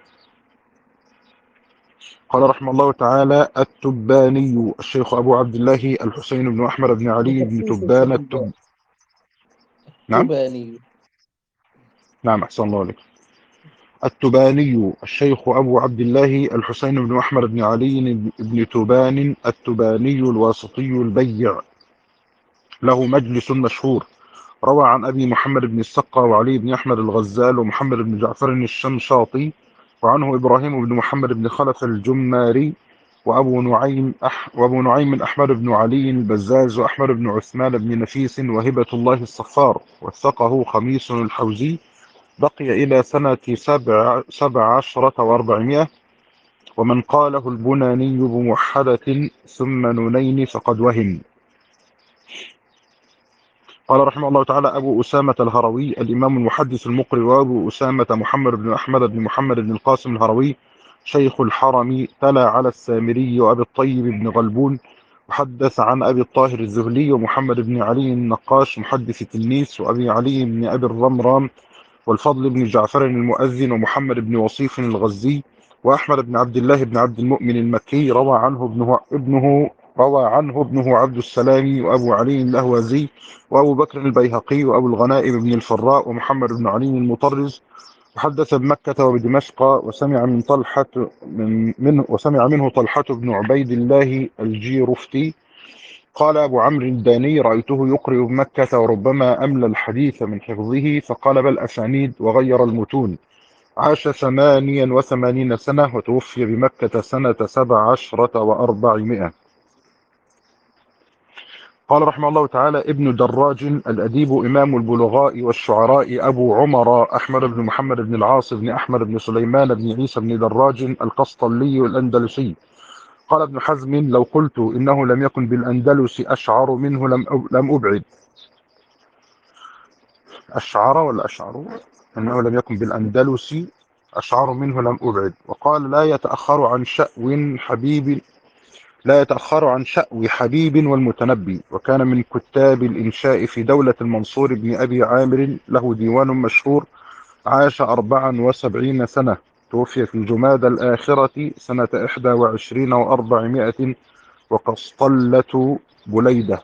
قال رحمه الله تعالى: التباني الشيخ أبو عبد الله الحسين بن أحمد بن علي بن تبان التب نعم التباني. نعم أحسن الله عليك. التباني الشيخ أبو عبد الله الحسين بن أحمد بن علي بن تبان التباني الواسطي البيع، له مجلس مشهور. روى عن أبي محمد بن السقا وعلي بن أحمد الغزال ومحمد بن جعفر الشمشاطي، وعنه إبراهيم بن محمد بن خلف الجماري، وأبو نعيم أح وأبو نعيم أحمد بن علي البزاز، وأحمد بن عثمان بن نفيس، وهبة الله الصفار، وثقه خميس الحوزي. بقي إلى سنة سبع, سبع عشرة وأربعمائة، ومن قاله البناني بموحدة ثم نونين فقد وهم. قال رحمه الله تعالى: أبو أسامة الهروي الإمام المحدث المقري، وأبو أسامة محمد بن أحمد بن محمد بن القاسم الهروي شيخ الحرم، تلا على السامري وأبي الطيب بن غلبون، وحدث عن أبي الطاهر الزهلي ومحمد بن علي النقاش محدث التلميذ، وأبي علي بن أبي الرمرام، والفضل بن جعفر المؤذن، ومحمد بن وصيف الغزي، وأحمد بن عبد الله بن عبد المؤمن المكي. روى عنه ابنه ابنه روى عنه ابنه عبد السلام، وأبو علي الأهوازي، وأبو بكر البيهقي، وأبو الغنائم بن الفراء، ومحمد بن علي المطرز. وحدث بمكة وبدمشق، وسمع من طلحة من منه وسمع منه طلحة بن عبيد الله الجيرفتي. قال أبو عمرو الداني: رأيته يقرئ بمكة، وربما أملى الحديث من حفظه، فقال: بل أسانيد وغير المتون. عاش ثمانيا وثمانين سنة، وتوفي بمكة سنة سبع عشرة وأربعمائة. قال رحمه الله تعالى: ابن دراج الأديب إمام البلغاء والشعراء أبو عمر أحمد بن محمد بن العاص بن أحمد بن سليمان بن عيسى بن دراج القسطلي الأندلسي. قال ابن حزم: لو قلت إنه لم يكن بالأندلس أشعر منه لم لم أبعد. أشعر ولا أشعر؟ إنه لم يكن بالأندلس أشعر منه لم أبعد. وقال: لا يتأخر عن شأو حبيب لا يتأخر عن شأو حبيب والمتنبي. وكان من كتاب الإنشاء في دولة المنصور بن أبي عامر، له ديوان مشهور، عاش أربعا وسبعين سنة، توفي في جماد الآخرة سنة إحدى وعشرين وأربعمائة وقسطلة بليدة.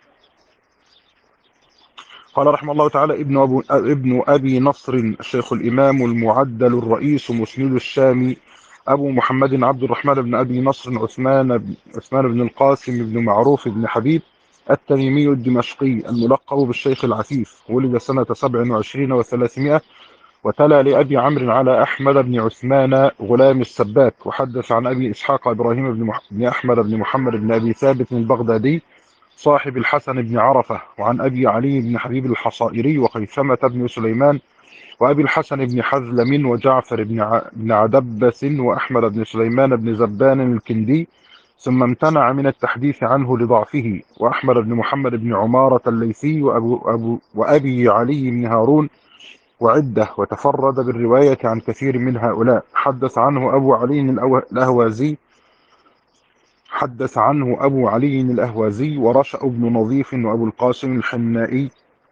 قال رحمه الله تعالى: ابن, أبو ابن أبي نصر الشيخ الإمام المعدل الرئيس مسند الشام أبو محمد عبد الرحمن بن أبي نصر عثمان بن, عثمان بن القاسم بن معروف بن حبيب التميمي الدمشقي الملقب بالشيخ العفيف، ولد سنة سبع وعشرين وثلاثمائة، وتلا لأبي عمرو على أحمد بن عثمان غلام السباك. وحدث عن أبي إسحاق إبراهيم بن, مح... بن أحمد بن محمد بن أبي ثابت البغدادي صاحب الحسن بن عرفة، وعن أبي علي بن حبيب الحصائري وخيثمة بن سليمان وأبي الحسن بن حزلم وجعفر بن, ع... بن عدبس وأحمد بن سليمان بن زبان الكندي، ثم امتنع من التحديث عنه لضعفه. وأحمد بن محمد بن عمارة الليثي وأبو أبو وأبي علي بن هارون وعدة، وتفرد بالرواية عن كثير من هؤلاء. حدث عنه أبو علي الأهوازي حدث عنه أبو علي الأهوازي ورشأ بن نظيف وأبو القاسم الحنائي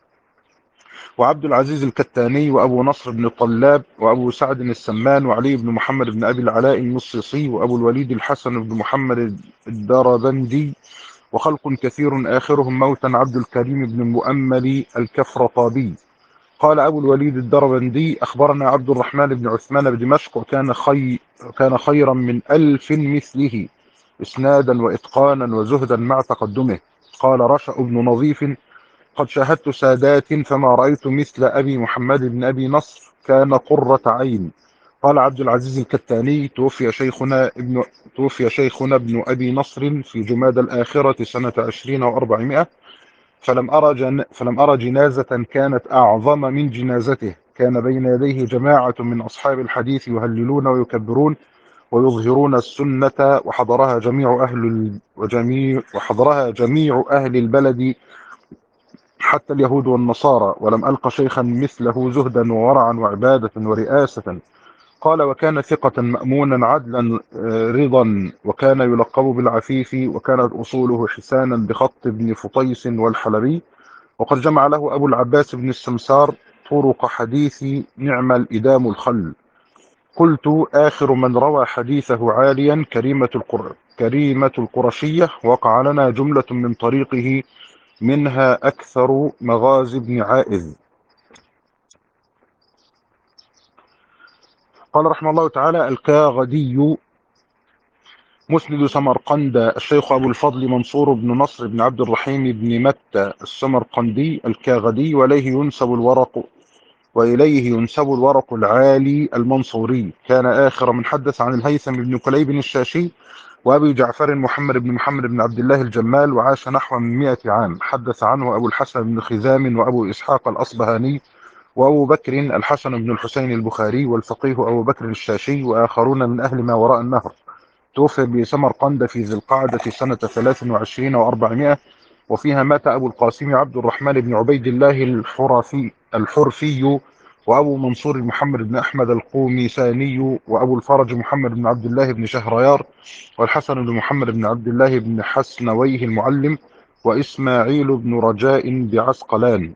وعبد العزيز الكتاني وأبو نصر بن الطلاب وأبو سعد السمان وعلي بن محمد بن أبي العلاء المصيصي وأبو الوليد الحسن بن محمد الداربندي، وخلق كثير آخرهم موتا عبد الكريم بن المؤمل الكفرطابي. قال أبو الوليد الدربندي: أخبرنا عبد الرحمن بن عثمان بدمشق، وكان خي كان خيرا من ألف مثله إسنادا وإتقانا وزهدا مع تقدمه. قال رشأ بن نظيف: قد شاهدت سادات فما رأيت مثل أبي محمد بن أبي نصر، كان قرة عين. قال عبد العزيز الكتاني: توفي شيخنا ابن توفي شيخنا ابن أبي نصر في جماد الآخرة سنة عشرين وأربعمائة، فلم أرى جن... فلم أرى جنازة كانت أعظم من جنازته. كان بين يديه جماعة من أصحاب الحديث يهللون ويكبرون ويظهرون السنة، وحضرها جميع أهل ال... وجميع وحضرها جميع أهل البلد حتى اليهود والنصارى، ولم ألق شيخا مثله زهدا وورعا وعبادة ورئاسة. قال: وكان ثقة مأمونا عدلا رضا، وكان يلقب بالعفيف، وكانت أصوله حسانا بخط ابن فطيس والحلبي. وقد جمع له أبو العباس بن السمسار طرق حديث نعم الإدام الخل. قلت: آخر من روى حديثه عاليا كريمة القر كريمة القرشية، وقع لنا جملة من طريقه، منها أكثر مغازي بن عائذ. قال رحمه الله تعالى: الكاغدي مسند سمرقند الشيخ أبو الفضل منصور بن نصر بن عبد الرحيم بن متى السمرقندي الكاغدي، وإليه ينسب الورق وإليه ينسب الورق العالي المنصوري. كان آخر من حدث عن الهيثم بن كليب الشاشي وأبي جعفر محمد بن محمد بن عبد الله الجمال، وعاش نحو من مئة عام. حدث عنه أبو الحسن بن خزام وأبو إسحاق الأصبهاني وأبو بكر الحسن بن الحسين البخاري والفقيه أبو بكر الشاشي وآخرون من أهل ما وراء النهر. توفي بسمرقند في ذي القعدة سنة ثلاث وعشرين وأربعمائة، وفيها مات أبو القاسم عبد الرحمن بن عبيد الله الحرفي الحرفي وأبو منصور محمد بن أحمد القوميساني وأبو الفرج محمد بن عبد الله بن شهريار والحسن بن محمد بن عبد الله بن حسنويه المعلم وإسماعيل بن رجاء بعسقلان.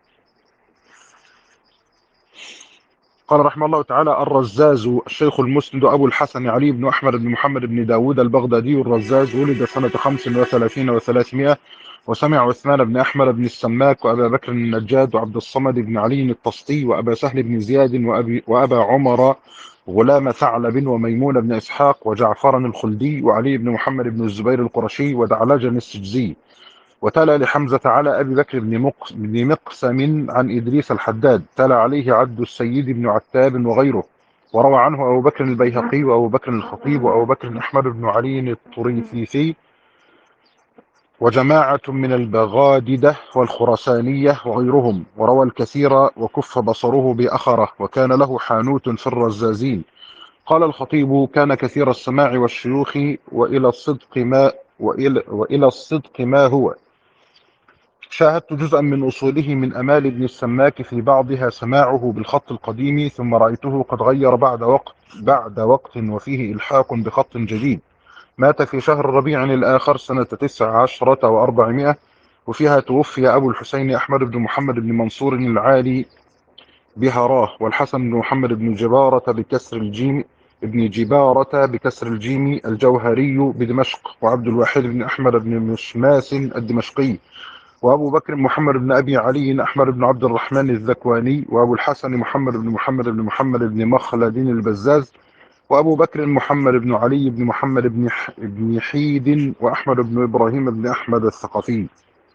قال رحمه الله تعالى: الرزاز الشيخ المسند أبو الحسن علي بن أحمد بن محمد بن داود البغدادي الرزاز، ولد سنة خمس وثلاثين وثلاثمائة، وسمع عثمان بن أحمد بن السماك وأبا بكر النجاد وعبد الصمد بن علي الطسطي وأبا سهل بن زياد وأبي وأبا عمر غلام ثعلب وميمون بن إسحاق وجعفر الخلدي وعلي بن محمد بن الزبير القرشي ودعلجا السجزي. وتلا لحمزة على أبي بكر بن مقسم عن إدريس الحداد، تلا عليه عبد السيد بن عتاب وغيره. وروى عنه أبو بكر البيهقي وأبو بكر الخطيب وأبو بكر أحمد بن علي الطريفيسي وجماعة من البغاددة والخراسانية وغيرهم، وروى الكثير وكف بصره بأخره، وكان له حانوت في الرزازين. قال الخطيب: كان كثير السماع والشيوخ، وإلى الصدق ما وإلى, وإلى الصدق ما هو. شاهدت جزءا من أصوله من أمال ابن السماك، في بعضها سماعه بالخط القديم، ثم رأيته قد غير بعد وقت بعد وقت وفيه إلحاق بخط جديد. مات في شهر ربيع الآخر سنة تسع عشرة وأربعمائة، وفيها توفي أبو الحسين أحمد بن محمد بن منصور العالي بهراه، والحسن بن محمد بن جبارة بكسر الجيم ابن جبارة بكسر الجيم الجوهري بدمشق، وعبد الواحد بن أحمد بن مشماس الدمشقي، وأبو بكر محمد بن أبي علي أحمد بن عبد الرحمن الذكواني، وأبو الحسن محمد بن محمد بن محمد بن مخلد البزاز، وأبو بكر محمد بن علي بن محمد بن ح... بن حيد، وأحمد بن إبراهيم بن أحمد الثقفي.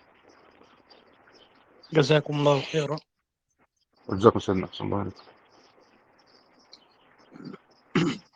جزاكم الله خيرا. وجزاكم سيدنا أحسن الله عليكم.